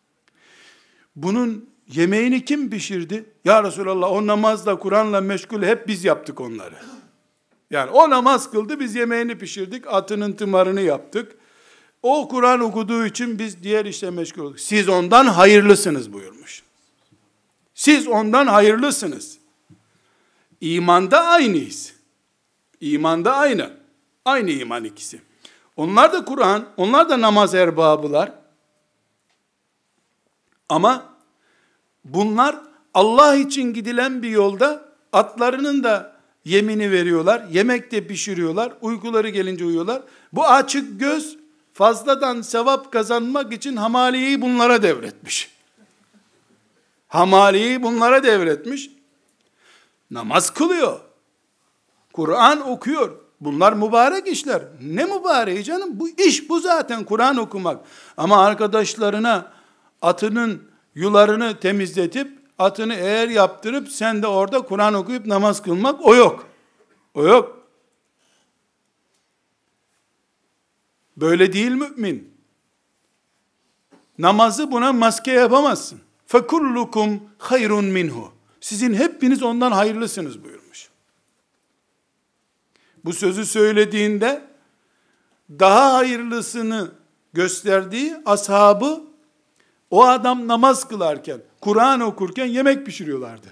Bunun yemeğini kim pişirdi? Ya Resulallah o namazla Kur'an'la meşgul hep biz yaptık onları. Yani o namaz kıldı biz yemeğini pişirdik. Atının tımarını yaptık. O Kur'an okuduğu için biz diğer işle meşgul olduk. Siz ondan hayırlısınız buyurmuş. Siz ondan hayırlısınız. İmanda aynıyız. İmanda aynı. Aynı iman ikisi. Onlar da Kur'an, onlar da namaz erbabılar. Ama bunlar Allah için gidilen bir yolda atlarının da yemini veriyorlar. Yemek de pişiriyorlar. Uykuları gelince uyuyorlar. Bu açık göz fazladan sevap kazanmak için hamaliyeyi bunlara devretmiş. Hamaliyeyi bunlara devretmiş. Namaz kılıyor. Kur'an okuyor. Bunlar mübarek işler. Ne mübareği canım? Bu iş bu zaten Kur'an okumak. Ama arkadaşlarına atının yularını temizletip, atını eğer yaptırıp, sen de orada Kur'an okuyup namaz kılmak, o yok. O yok. Böyle değil mümin. Namazı buna maske yapamazsın. فَكُلُّكُمْ خَيْرٌ minhu. Sizin hepiniz ondan hayırlısınız buyurmuş. Bu sözü söylediğinde daha hayırlısını gösterdiği ashabı, o adam namaz kılarken, Kur'an okurken yemek pişiriyorlardı.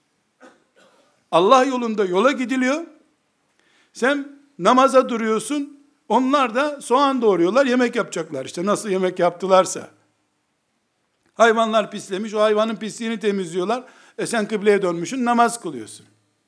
Allah yolunda yola gidiliyor. Sen namaza duruyorsun. Onlar da soğan doğruyorlar, yemek yapacaklar. İşte nasıl yemek yaptılarsa. Hayvanlar pislemiş, o hayvanın pisliğini temizliyorlar. E sen kıbleye dönmüşsün, namaz kılıyorsun.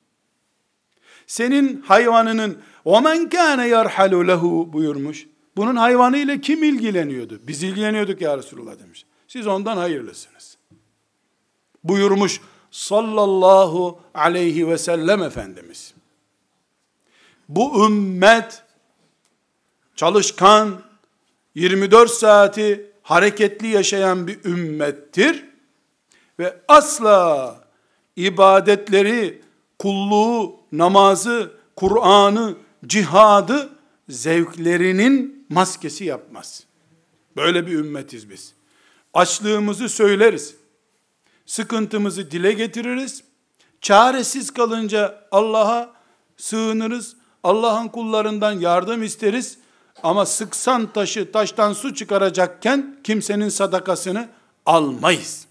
Senin hayvanının وَمَنْ كَانَ يَرْحَلُ لَهُ buyurmuş. Bunun hayvanıyla kim ilgileniyordu? Biz ilgileniyorduk ya Resulullah demiş. Siz ondan hayırlısınız. Buyurmuş sallallahu aleyhi ve sellem Efendimiz. Bu ümmet çalışkan, yirmi dört saati hareketli yaşayan bir ümmettir ve asla ibadetleri, kulluğu, namazı, Kur'an'ı, cihadı zevklerinin maskesi yapmaz. Böyle bir ümmetiz biz. Açlığımızı söyleriz. Sıkıntımızı dile getiririz. Çaresiz kalınca Allah'a sığınırız. Allah'ın kullarından yardım isteriz. Ama sıksan taşı taştan su çıkaracakken kimsenin sadakasını almayız.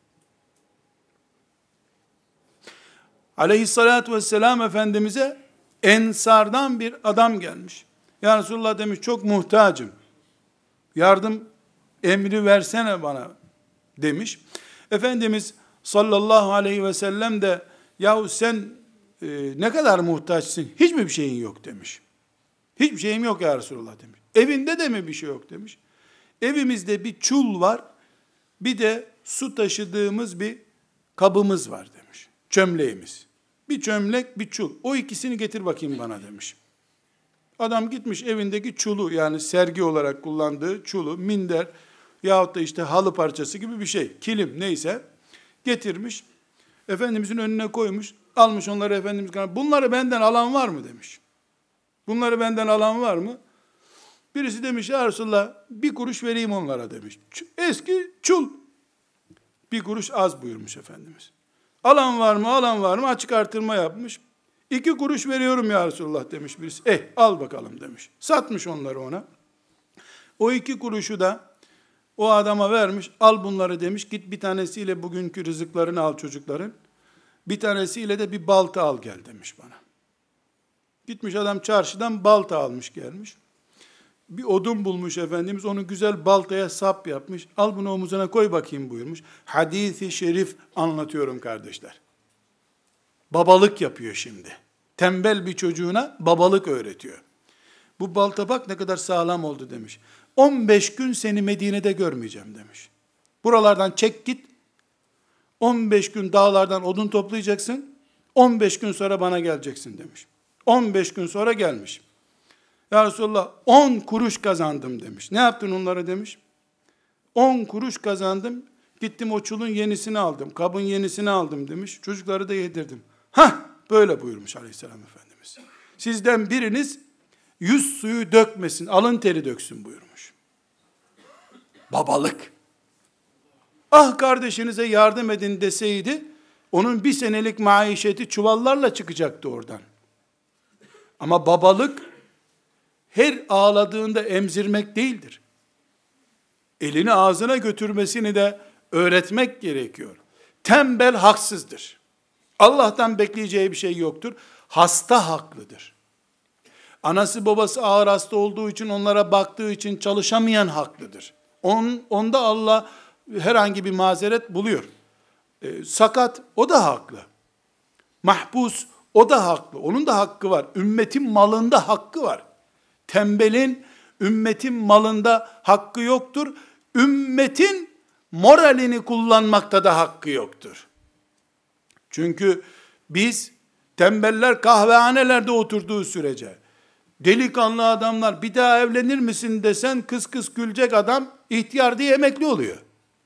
Aleyhissalatü vesselam Efendimiz'e Ensardan bir adam gelmiş. Ya Resulullah demiş, çok muhtacım. Yardım emri versene bana demiş. Efendimiz sallallahu aleyhi ve sellem de yahu sen e, ne kadar muhtaçsın? Hiç mi bir şeyin yok demiş. Hiçbir şeyim yok ya Resulullah demiş. Evinde de mi bir şey yok demiş. Evimizde bir çul var, bir de su taşıdığımız bir kabımız var demiş. Çömleğimiz. Bir çömlek, bir çul. O ikisini getir bakayım bana demiş. Adam gitmiş evindeki çulu, yani sergi olarak kullandığı çulu, minder yahut da işte halı parçası gibi bir şey, kilim neyse getirmiş. Efendimizin önüne koymuş. Almış onları Efendimiz. Bunları benden alan var mı demiş. Bunları benden alan var mı? Birisi demiş ya Resulallah bir kuruş vereyim onlara demiş. Eski çul. Bir kuruş az buyurmuş Efendimiz. Alan var mı, alan var mı? Açık artırma yapmış. İki kuruş veriyorum ya Resulullah demiş birisi. Eh al bakalım demiş. Satmış onları ona. O iki kuruşu da o adama vermiş. Al bunları demiş. Git bir tanesiyle bugünkü rızıklarını al çocukların. Bir tanesiyle de bir balta al gel demiş bana. Gitmiş adam çarşıdan balta almış gelmiş. Bir odun bulmuş Efendimiz, onu güzel baltaya sap yapmış. Al bunu omuzuna koy bakayım buyurmuş. Hadis-i şerif anlatıyorum kardeşler. Babalık yapıyor şimdi. Tembel bir çocuğuna babalık öğretiyor. Bu balta bak ne kadar sağlam oldu demiş. on beş gün seni Medine'de görmeyeceğim demiş. Buralardan çek git. on beş gün dağlardan odun toplayacaksın. on beş gün sonra bana geleceksin demiş. on beş gün sonra gelmiş. Ya Resulallah on kuruş kazandım demiş. Ne yaptın onlara demiş. on kuruş kazandım. Gittim o çulun yenisini aldım. Kabın yenisini aldım demiş. Çocukları da yedirdim. Hah böyle buyurmuş Aleyhisselam Efendimiz. Sizden biriniz yüz suyu dökmesin, alın teri döksün buyurmuş. Babalık. Ah kardeşinize yardım edin deseydi, onun bir senelik maişeti çuvallarla çıkacaktı oradan. Ama babalık, her ağladığında emzirmek değildir. Elini ağzına götürmesini de öğretmek gerekiyor. Tembel haksızdır. Allah'tan bekleyeceği bir şey yoktur. Hasta haklıdır. Anası babası ağır hasta olduğu için, onlara baktığı için çalışamayan haklıdır. On, onda Allah herhangi bir mazeret buluyor. E, sakat, o da haklı. Mahpus, o da haklı. Onun da hakkı var. Ümmetin malında hakkı var. Tembelin ümmetin malında hakkı yoktur. Ümmetin moralini kullanmakta da hakkı yoktur. Çünkü biz tembeller kahvehanelerde oturduğu sürece, delikanlı adamlar bir daha evlenir misin desen kıs kıs gülecek adam ihtiyar diye emekli oluyor.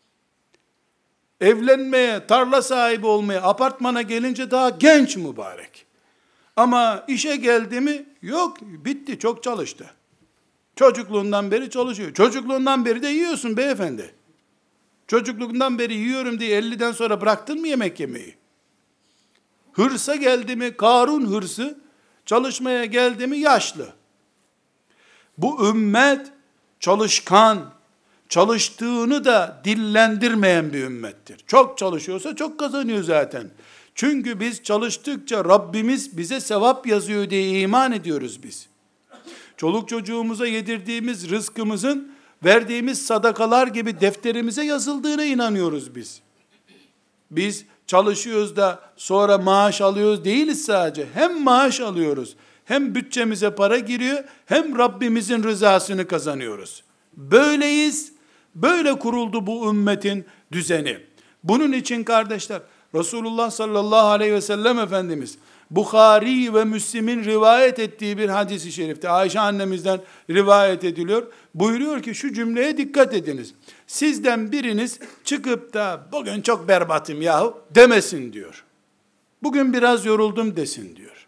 Evlenmeye, tarla sahibi olmaya, apartmana gelince daha genç mübarek. Ama işe geldi mi yok, bitti, çok çalıştı. Çocukluğundan beri çalışıyor. Çocukluğundan beri de yiyorsun beyefendi. Çocukluğundan beri yiyorum diye elliden sonra bıraktın mı yemek yemeyi? Hırsa geldi mi, Karun hırsı, çalışmaya geldi mi yaşlı. Bu ümmet çalışkan, çalıştığını da dillendirmeyen bir ümmettir. Çok çalışıyorsa çok kazanıyor zaten. Çünkü biz çalıştıkça Rabbimiz bize sevap yazıyor diye iman ediyoruz biz. Çoluk çocuğumuza yedirdiğimiz rızkımızın verdiğimiz sadakalar gibi defterimize yazıldığına inanıyoruz biz. Biz çalışıyoruz da sonra maaş alıyoruz değiliz sadece. Hem maaş alıyoruz, hem bütçemize para giriyor, hem Rabbimizin rızasını kazanıyoruz. Böyleyiz, böyle kuruldu bu ümmetin düzeni. Bunun için kardeşler, Resulullah sallallahu aleyhi ve sellem Efendimiz, Bukhari ve Müslim'in rivayet ettiği bir hadis-i şerifte, Ayşe annemizden rivayet ediliyor. Buyuruyor ki şu cümleye dikkat ediniz. Sizden biriniz çıkıp da bugün çok berbatım yahu demesin diyor. Bugün biraz yoruldum desin diyor.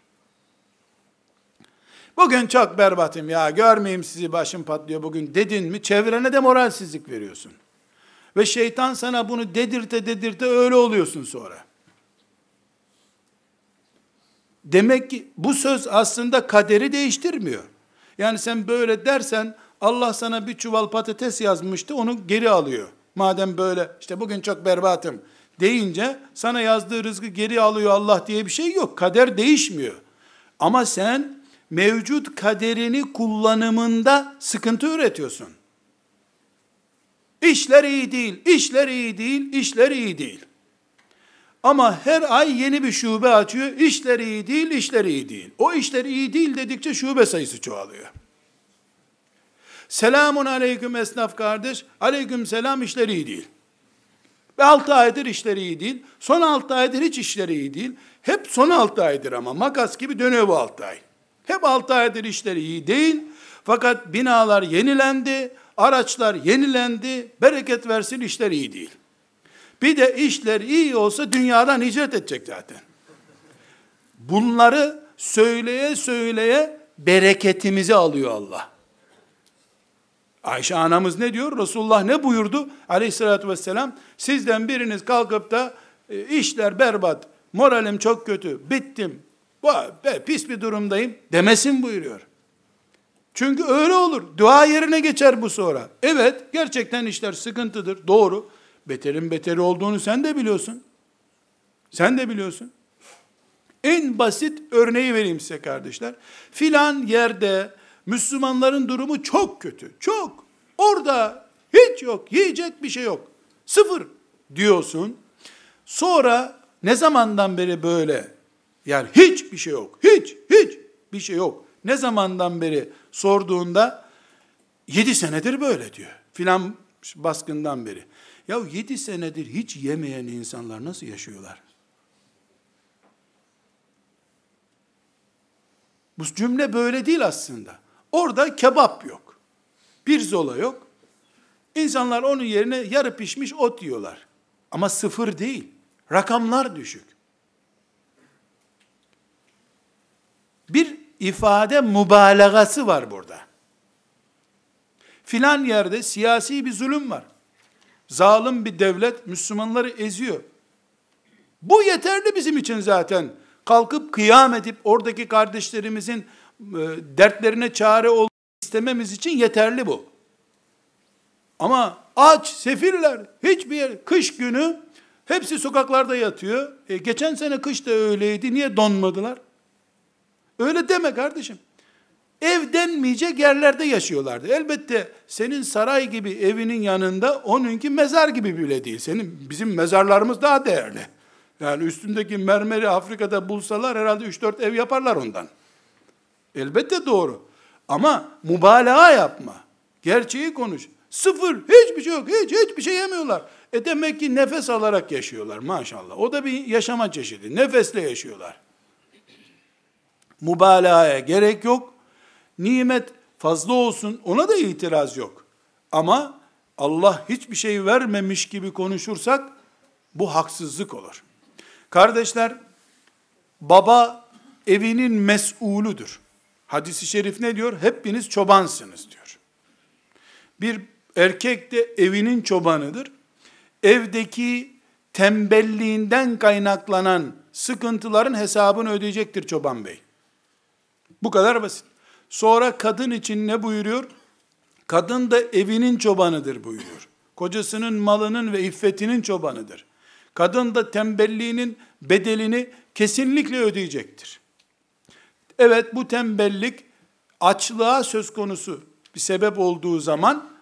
Bugün çok berbatım ya, görmeyeyim sizi, başım patlıyor bugün dedin mi çevrene de moralsizlik veriyorsun. Ve şeytan sana bunu dedirte dedirte öyle oluyorsun sonra. Demek ki bu söz aslında kaderi değiştirmiyor. Yani sen böyle dersen Allah sana bir çuval patates yazmıştı, onu geri alıyor. Madem böyle işte bugün çok berbatım deyince sana yazdığı rızkı geri alıyor Allah diye bir şey yok. Kader değişmiyor. Ama sen mevcut kaderini kullanımında sıkıntı üretiyorsun. İşler iyi değil, işler iyi değil, işler iyi değil. Ama her ay yeni bir şube açıyor, işler iyi değil, işler iyi değil. O işler iyi değil dedikçe şube sayısı çoğalıyor. Selamun aleyküm esnaf kardeş, aleyküm selam, işler iyi değil. Ve altı aydır işler iyi değil, son altı aydır hiç işler iyi değil. Hep son altı aydır ama makas gibi dönüyor bu altı ay. Hep altı aydır işler iyi değil, fakat binalar yenilendi, araçlar yenilendi, bereket versin işler iyi değil. Bir de işler iyi olsa dünyadan hicret edecek zaten. Bunları söyleye söyleye bereketimizi alıyor Allah. Ayşe anamız ne diyor? Resulullah ne buyurdu? Aleyhissalatü vesselam, sizden biriniz kalkıp da e, işler berbat, moralim çok kötü, bittim, be, pis bir durumdayım demesin buyuruyor. Çünkü öyle olur. Dua yerine geçer bu sonra. Evet, gerçekten işler sıkıntıdır, doğru. Beterin beteri olduğunu sen de biliyorsun. Sen de biliyorsun. En basit örneği vereyim size kardeşler. Filan yerde Müslümanların durumu çok kötü. Çok. Orada hiç yok. Yiyecek bir şey yok. Sıfır diyorsun. Sonra ne zamandan beri böyle? Yani hiç bir şey yok. Hiç, hiç bir şey yok. Ne zamandan beri sorduğunda yedi senedir böyle diyor. Filan baskından beri. Ya yedi senedir hiç yemeyen insanlar nasıl yaşıyorlar? Bu cümle böyle değil aslında. Orada kebap yok. Pirzola yok. İnsanlar onun yerine yarı pişmiş ot yiyorlar. Ama sıfır değil. Rakamlar düşük. Bir ifade mübalağası var burada. Filan yerde siyasi bir zulüm var. Zalim bir devlet Müslümanları eziyor. Bu yeterli bizim için zaten. Kalkıp kıyam edip oradaki kardeşlerimizin e, dertlerine çare olmayı istememiz için yeterli bu. Ama aç, sefiller, hiçbir yer, kış günü hepsi sokaklarda yatıyor. E, geçen sene kış da öyleydi, niye donmadılar? Öyle deme kardeşim. Ev denmeyecek yerlerde yaşıyorlardı. Elbette senin saray gibi evinin yanında onunki mezar gibi bile değil. Senin, bizim mezarlarımız daha değerli. Yani üstündeki mermeri Afrika'da bulsalar herhalde üç dört ev yaparlar ondan. Elbette doğru. Ama mübalağa yapma. Gerçeği konuş. Sıfır. Hiçbir şey yok. Hiç, hiçbir şey yemiyorlar. E demek ki nefes alarak yaşıyorlar maşallah. O da bir yaşama çeşidi. Nefesle yaşıyorlar. Mübalağaya gerek yok. Nimet fazla olsun, ona da itiraz yok. Ama Allah hiçbir şey vermemiş gibi konuşursak bu haksızlık olur. Kardeşler, baba evinin mes'uludur. Hadis-i şerif ne diyor? Hepiniz çobansınız diyor. Bir erkek de evinin çobanıdır. Evdeki tembelliğinden kaynaklanan sıkıntıların hesabını ödeyecektir çoban bey. Bu kadar basit. Sonra kadın için ne buyuruyor? Kadın da evinin çobanıdır buyuruyor. Kocasının malının ve iffetinin çobanıdır. Kadın da tembelliğinin bedelini kesinlikle ödeyecektir. Evet, bu tembellik açlığa söz konusu bir sebep olduğu zaman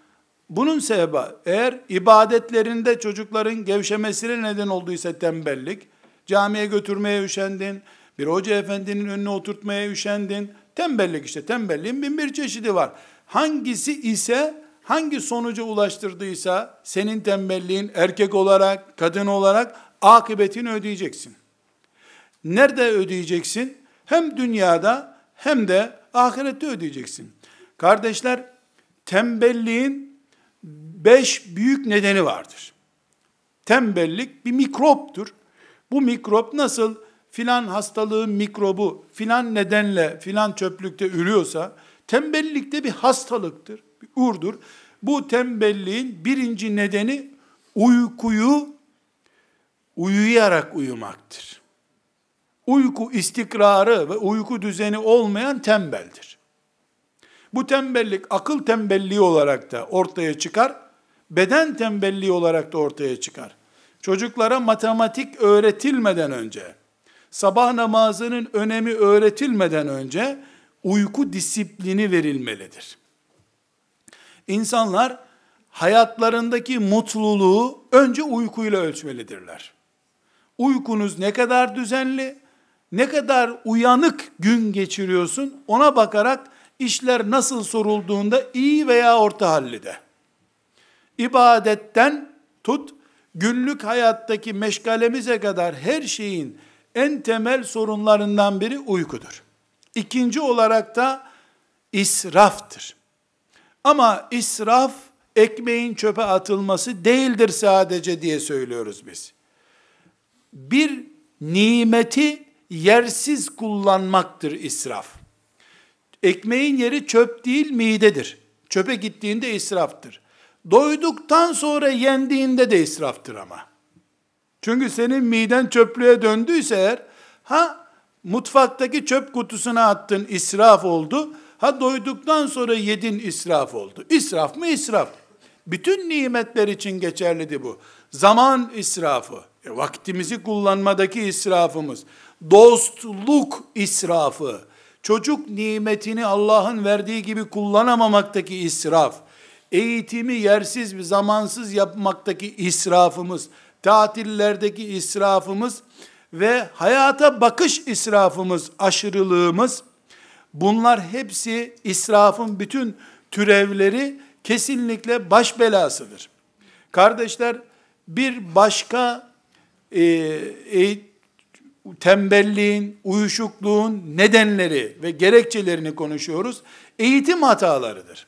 Bunun sebebi, eğer ibadetlerinde çocukların gevşemesine neden olduysa tembellik, camiye götürmeye üşendin, bir hoca efendinin önüne oturtmaya üşendin, tembellik işte, tembelliğin bin bir çeşidi var. Hangisi ise, hangi sonuca ulaştırdıysa senin tembelliğin, erkek olarak, kadın olarak akıbetini ödeyeceksin. Nerede ödeyeceksin? Hem dünyada hem de ahirette ödeyeceksin. Kardeşler, tembelliğin beş büyük nedeni vardır. Tembellik bir mikroptur. Bu mikrop nasıl filan hastalığın mikrobu filan nedenle filan çöplükte ürüyorsa, tembellik de bir hastalıktır, bir urdur. Bu tembelliğin birinci nedeni uykuyu uyuyarak uyumaktır. Uyku istikrarı ve uyku düzeni olmayan tembeldir. Bu tembellik akıl tembelliği olarak da ortaya çıkar, beden tembelliği olarak da ortaya çıkar. Çocuklara matematik öğretilmeden önce, sabah namazının önemi öğretilmeden önce uyku disiplini verilmelidir. İnsanlar hayatlarındaki mutluluğu önce uykuyla ölçmelidirler. Uykunuz ne kadar düzenli, ne kadar uyanık gün geçiriyorsun, ona bakarak işler nasıl sorulduğunda iyi veya orta hallide. İbadetten tut, günlük hayattaki meşgalemize kadar her şeyin en temel sorunlarından biri uykudur. İkinci olarak da israftır. Ama israf, ekmeğin çöpe atılması değildir sadece diye söylüyoruz biz. Bir nimeti yersiz kullanmaktır israf. Ekmeğin yeri çöp değil, midedir. Çöpe gittiğinde israftır. Doyduktan sonra yendiğinde de israftır ama. Çünkü senin miden çöplüğe döndüyse eğer, ha mutfaktaki çöp kutusuna attın, israf oldu. Ha doyduktan sonra yedin, israf oldu. İsraf mı? İsraf. Bütün nimetler için geçerlidir bu. Zaman israfı, e, vaktimizi kullanmadaki israfımız, dostluk israfı, çocuk nimetini Allah'ın verdiği gibi kullanamamaktaki israf, eğitimi yersiz ve zamansız yapmaktaki israfımız, tatillerdeki israfımız ve hayata bakış israfımız, aşırılığımız, bunlar hepsi israfın bütün türevleri, kesinlikle baş belasıdır. Kardeşler, bir başka e, e, tembelliğin, uyuşukluğun nedenleri ve gerekçelerini konuşuyoruz. Eğitim hatalarıdır.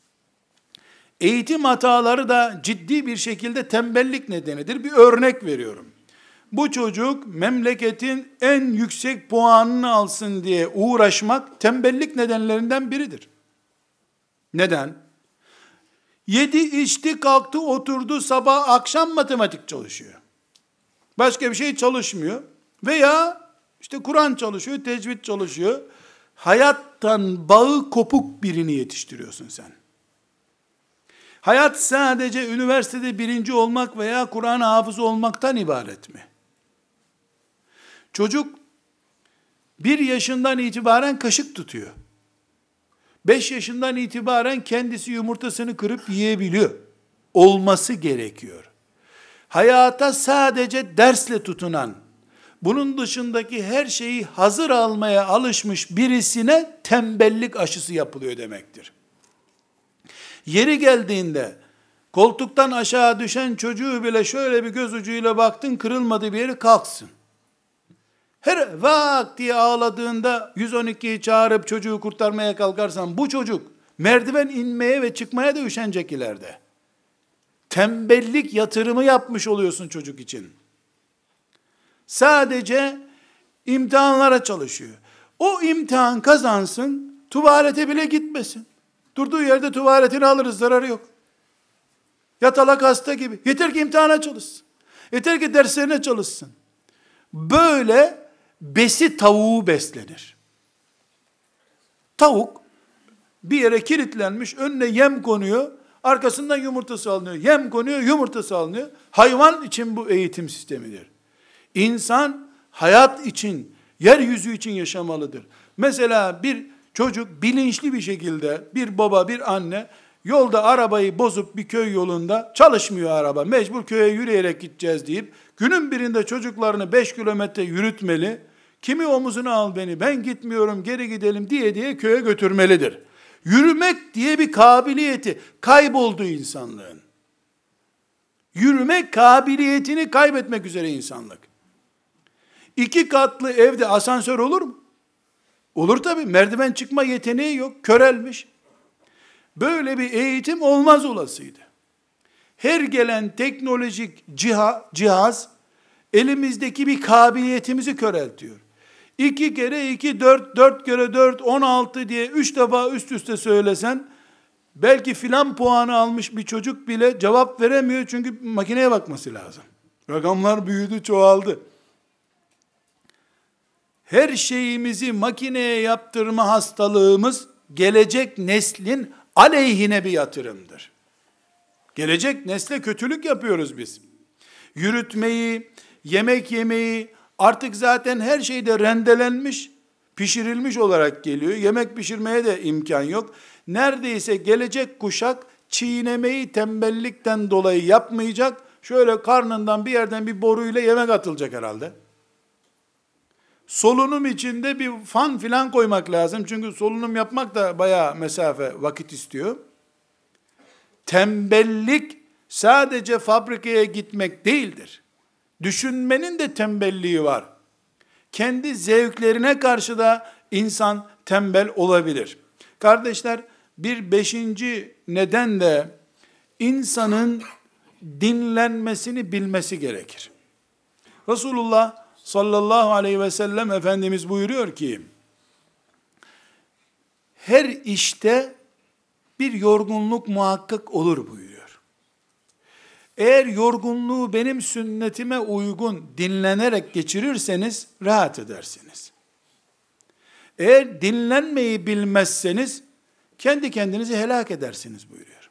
Eğitim hataları da ciddi bir şekilde tembellik nedenidir. Bir örnek veriyorum. Bu çocuk memleketin en yüksek puanını alsın diye uğraşmak tembellik nedenlerinden biridir. Neden? Yedi, içti, kalktı, oturdu, sabah akşam matematik çalışıyor. Başka bir şey çalışmıyor. Veya işte Kur'an çalışıyor, tecvid çalışıyor. Hayattan bağı kopuk birini yetiştiriyorsun sen. Hayat sadece üniversitede birinci olmak veya Kur'an hafızı olmaktan ibaret mi? Çocuk bir yaşından itibaren kaşık tutuyor. Beş yaşından itibaren kendisi yumurtasını kırıp yiyebiliyor. Olması gerekiyor. Hayata sadece dersle tutunan, bunun dışındaki her şeyi hazır almaya alışmış birisine tembellik aşısı yapılıyor demektir. Yeri geldiğinde koltuktan aşağı düşen çocuğu bile şöyle bir göz ucuyla baktın, kırılmadı bir yeri, kalksın. Her vak diye ağladığında yüz on ikiyi çağırıp çocuğu kurtarmaya kalkarsan, bu çocuk merdiven inmeye ve çıkmaya da üşenecek ileride. Tembellik yatırımı yapmış oluyorsun çocuk için. Sadece imtihanlara çalışıyor. O imtihan kazansın, tuvalete bile gitmesin. Durduğu yerde tuvaletini alırız, zararı yok. Yatalak hasta gibi. Yeter ki imtihana çalışsın. Yeter ki derslerine çalışsın. Böyle besi tavuğu beslenir. Tavuk bir yere kilitlenmiş, önüne yem konuyor, arkasından yumurtası alınıyor. Yem konuyor, yumurtası alınıyor. Hayvan için bu eğitim sistemidir. İnsan hayat için, yeryüzü için yaşamalıdır. Mesela bir çocuk bilinçli bir şekilde, bir baba, bir anne Yolda arabayı bozup bir köy yolunda çalışmıyor araba. Mecbur köye yürüyerek gideceğiz deyip günün birinde çocuklarını beş kilometre yürütmeli. Kimi omuzuna al beni, ben gitmiyorum, geri gidelim diye diye köye götürmelidir. Yürümek diye bir kabiliyeti kayboldu insanlığın. Yürümek kabiliyetini kaybetmek üzere insanlık. İki katlı evde asansör olur mu? Olur tabii. Merdiven çıkma yeteneği yok. Körelmiş. Böyle bir eğitim olmaz olasıydı. Her gelen teknolojik ciha, cihaz elimizdeki bir kabiliyetimizi köreltiyor. İki kere iki, dört, dört kere dört, on altı diye üç defa üst üste söylesen, belki filan puanı almış bir çocuk bile cevap veremiyor çünkü makineye bakması lazım. Rakamlar büyüdü, çoğaldı. Her şeyimizi makineye yaptırma hastalığımız, gelecek neslin aleyhine bir yatırımdır. Gelecek nesle kötülük yapıyoruz biz. Yürütmeyi, yemek yemeyi, artık zaten her şeyde rendelenmiş, pişirilmiş olarak geliyor. Yemek pişirmeye de imkan yok. Neredeyse gelecek kuşak çiğnemeyi tembellikten dolayı yapmayacak. Şöyle karnından bir yerden bir boruyla yemek atılacak herhalde. Solunum içinde bir fan filan koymak lazım. Çünkü solunum yapmak da bayağı mesafe, vakit istiyor. Tembellik sadece fabrikaya gitmek değildir. Düşünmenin de tembelliği var. Kendi zevklerine karşı da insan tembel olabilir. Kardeşler, bir beşinci neden de insanın dinlenmesini bilmesi gerekir. Resulullah sallallahu aleyhi ve sellem Efendimiz buyuruyor ki, her işte bir yorgunluk muhakkak olur buyuruyor. Eğer yorgunluğu benim sünnetime uygun dinlenerek geçirirseniz rahat edersiniz. Eğer dinlenmeyi bilmezseniz kendi kendinizi helak edersiniz buyuruyor.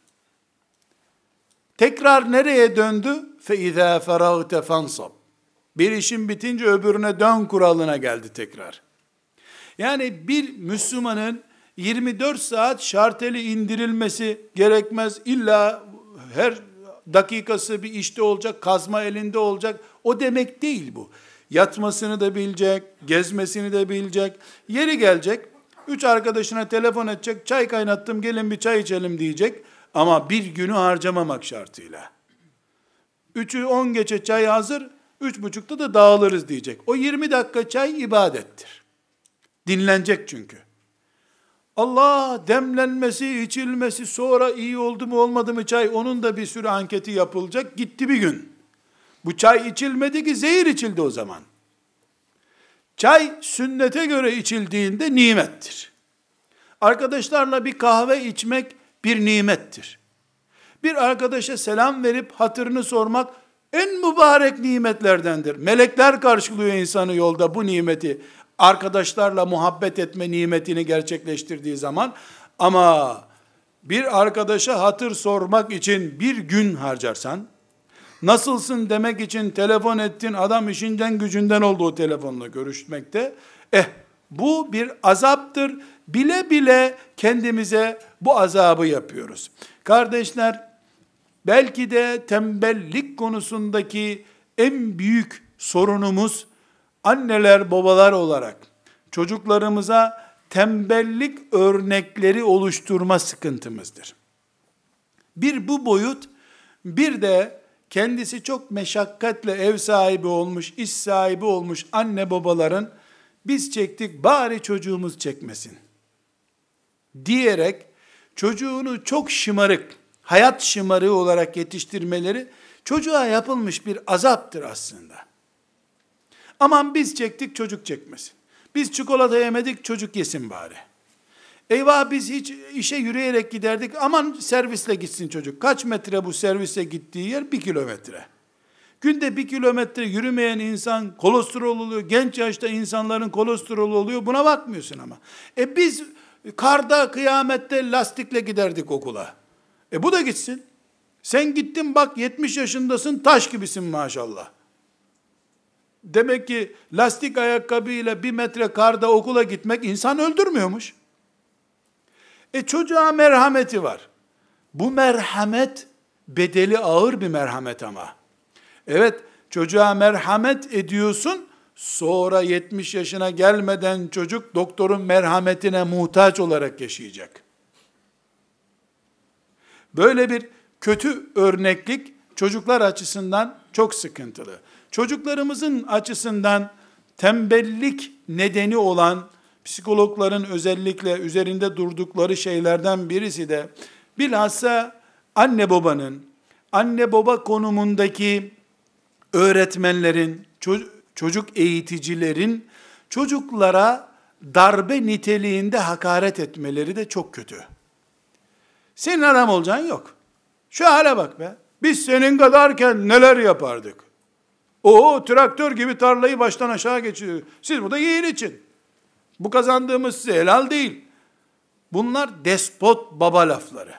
Tekrar nereye döndü? فَاِذَا فَرَغْتَ فَانْصَبْ. Bir işin bitince öbürüne dön kuralına geldi tekrar. Yani bir Müslümanın yirmi dört saat şarteli indirilmesi gerekmez. İlla her dakikası bir işte olacak, kazma elinde olacak. O demek değil bu. Yatmasını da bilecek, gezmesini de bilecek. Yeri gelecek, üç arkadaşına telefon edecek, çay kaynattım gelin bir çay içelim diyecek. Ama bir günü harcamamak şartıyla. Üçü on geçe çay hazır, üç buçukta da dağılırız diyecek. O yirmi dakika çay ibadettir. Dinlenecek çünkü. Allah demlenmesi, içilmesi, sonra iyi oldu mu olmadı mı çay, onun da bir sürü anketi yapılacak. Gitti bir gün. Bu çay içilmedi ki zehir içildi o zaman. Çay sünnete göre içildiğinde nimettir. Arkadaşlarla bir kahve içmek bir nimettir. Bir arkadaşa selam verip hatırını sormak en mübarek nimetlerdendir. Melekler karşılıyor insanı yolda bu nimeti. Arkadaşlarla muhabbet etme nimetini gerçekleştirdiği zaman. Ama bir arkadaşa hatır sormak için bir gün harcarsan, nasılsın demek için telefon ettin, adam işinden gücünden oldu o telefonla görüşmekte. Eh, bu bir azaptır. Bile bile kendimize bu azabı yapıyoruz. Kardeşler, belki de tembellik konusundaki en büyük sorunumuz, anneler babalar olarak çocuklarımıza tembellik örnekleri oluşturma sıkıntımızdır. Bir bu boyut, bir de kendisi çok meşakkatle ev sahibi olmuş, iş sahibi olmuş anne babaların, biz çektik bari çocuğumuz çekmesin diyerek çocuğunu çok şımarık, hayat şımarığı olarak yetiştirmeleri çocuğa yapılmış bir azaptır aslında. Aman biz çektik çocuk çekmesin. Biz çikolata yemedik çocuk yesin bari. Eyvah biz hiç işe yürüyerek giderdik, aman servisle gitsin çocuk. Kaç metre bu servisle gittiği yer? Bir kilometre. Günde bir kilometre yürümeyen insan kolesterol oluyor. Genç yaşta insanların kolesterolü oluyor. Buna bakmıyorsun ama. E biz karda, kıyamette lastikle giderdik okula. E bu da gitsin. Sen gittin bak yetmiş yaşındasın, taş gibisin maşallah. Demek ki lastik ayakkabıyla bir metre karda okula gitmek insan öldürmüyormuş. E çocuğa merhameti var. Bu merhamet bedeli ağır bir merhamet ama. Evet, çocuğa merhamet ediyorsun, sonra yetmiş yaşına gelmeden çocuk doktorun merhametine muhtaç olarak yaşayacak. Böyle bir kötü örneklik çocuklar açısından çok sıkıntılı. Çocuklarımızın açısından tembellik nedeni olan psikologların özellikle üzerinde durdukları şeylerden birisi de bilhassa anne babanın, anne baba konumundaki öğretmenlerin, çocuk eğiticilerin çocuklara darbe niteliğinde hakaret etmeleri de çok kötü. Senin adam olacağın yok. Şu hale bak be. Biz senin kadarken neler yapardık? O traktör gibi tarlayı baştan aşağı geçiriyor. Siz burada yiyin için. Bu kazandığımız size helal değil. Bunlar despot baba lafları.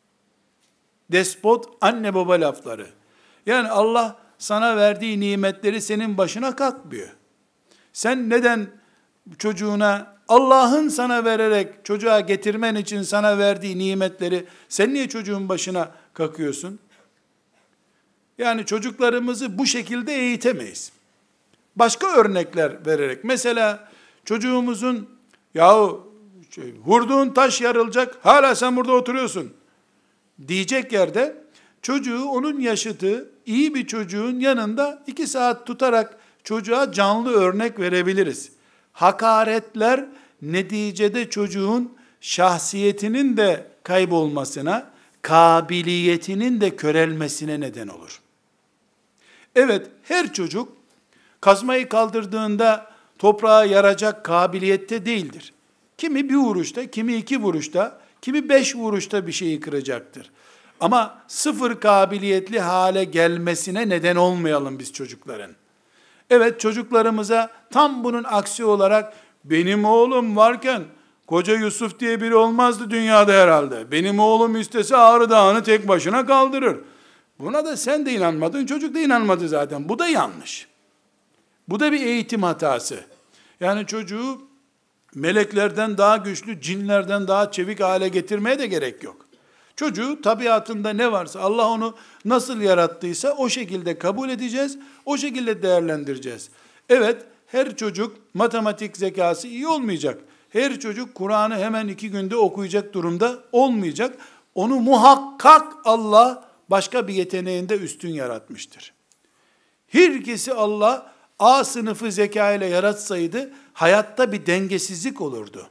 Despot anne baba lafları. Yani Allah sana verdiği nimetleri senin başına kalkmıyor. Sen neden çocuğuna, Allah'ın sana vererek çocuğa getirmen için sana verdiği nimetleri sen niye çocuğun başına kakıyorsun? Yani çocuklarımızı bu şekilde eğitemeyiz. Başka örnekler vererek, mesela çocuğumuzun, yahu şey, vurduğun taş yarılacak, hala sen burada oturuyorsun diyecek yerde, çocuğu onun yaşıtı iyi bir çocuğun yanında iki saat tutarak çocuğa canlı örnek verebiliriz. Hakaretler neticede çocuğun şahsiyetinin de kaybolmasına, kabiliyetinin de körelmesine neden olur. Evet, her çocuk kazmayı kaldırdığında toprağa yaracak kabiliyette değildir. Kimi bir vuruşta, kimi iki vuruşta, kimi beş vuruşta bir şeyi kıracaktır. Ama sıfır kabiliyetli hale gelmesine neden olmayalım biz çocukların. Evet, çocuklarımıza tam bunun aksi olarak, benim oğlum varken koca Yusuf diye biri olmazdı dünyada herhalde. Benim oğlum istese Ağrı Dağı'nı tek başına kaldırır. Buna da sen de inanmadın, çocuk da inanmadı zaten. Bu da yanlış. Bu da bir eğitim hatası. Yani çocuğu meleklerden daha güçlü, cinlerden daha çevik hale getirmeye de gerek yok. Çocuğu tabiatında ne varsa, Allah onu nasıl yarattıysa o şekilde kabul edeceğiz, o şekilde değerlendireceğiz. Evet, her çocuk matematik zekası iyi olmayacak. Her çocuk Kur'an'ı hemen iki günde okuyacak durumda olmayacak. Onu muhakkak Allah başka bir yeteneğinde üstün yaratmıştır. Herkesi Allah A sınıfı zeka ile yaratsaydı hayatta bir dengesizlik olurdu.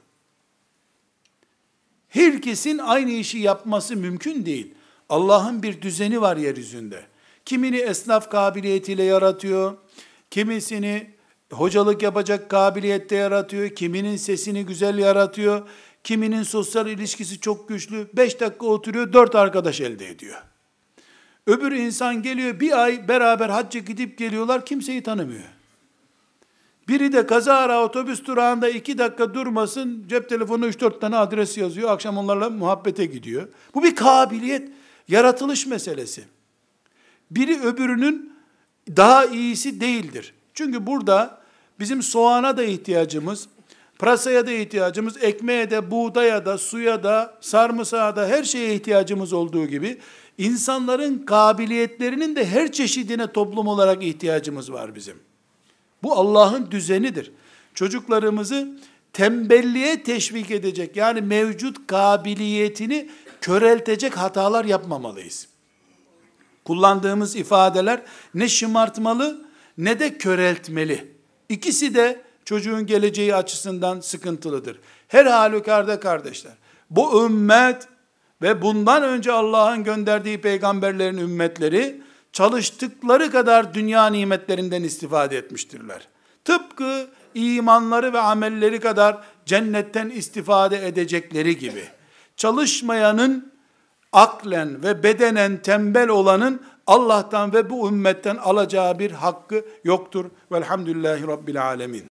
Herkesin aynı işi yapması mümkün değil. Allah'ın bir düzeni var yeryüzünde. Kimini esnaf kabiliyetiyle yaratıyor, kimisini hocalık yapacak kabiliyette yaratıyor, kiminin sesini güzel yaratıyor, kiminin sosyal ilişkisi çok güçlü, beş dakika oturuyor, dört arkadaş elde ediyor. Öbür insan geliyor, bir ay beraber hacca gidip geliyorlar, kimseyi tanımıyor. Biri de kazara otobüs durağında iki dakika durmasın, cep telefonuna üç dört tane adres yazıyor, akşam onlarla muhabbete gidiyor. Bu bir kabiliyet, yaratılış meselesi. Biri öbürünün daha iyisi değildir. Çünkü burada bizim soğana da ihtiyacımız, pırasaya da ihtiyacımız, ekmeğe de, buğdaya da, suya da, sarımsağa da her şeye ihtiyacımız olduğu gibi, insanların kabiliyetlerinin de her çeşidine toplum olarak ihtiyacımız var bizim. Bu Allah'ın düzenidir. Çocuklarımızı tembelliğe teşvik edecek, yani mevcut kabiliyetini köreltecek hatalar yapmamalıyız. Kullandığımız ifadeler ne şımartmalı ne de köreltmeli. İkisi de çocuğun geleceği açısından sıkıntılıdır. Her halükarda kardeşler, bu ümmet ve bundan önce Allah'ın gönderdiği peygamberlerin ümmetleri çalıştıkları kadar dünya nimetlerinden istifade etmiştirler. Tıpkı imanları ve amelleri kadar cennetten istifade edecekleri gibi. Çalışmayanın, aklen ve bedenen tembel olanın Allah'tan ve bu ümmetten alacağı bir hakkı yoktur. Velhamdülillahi Rabbil alemin.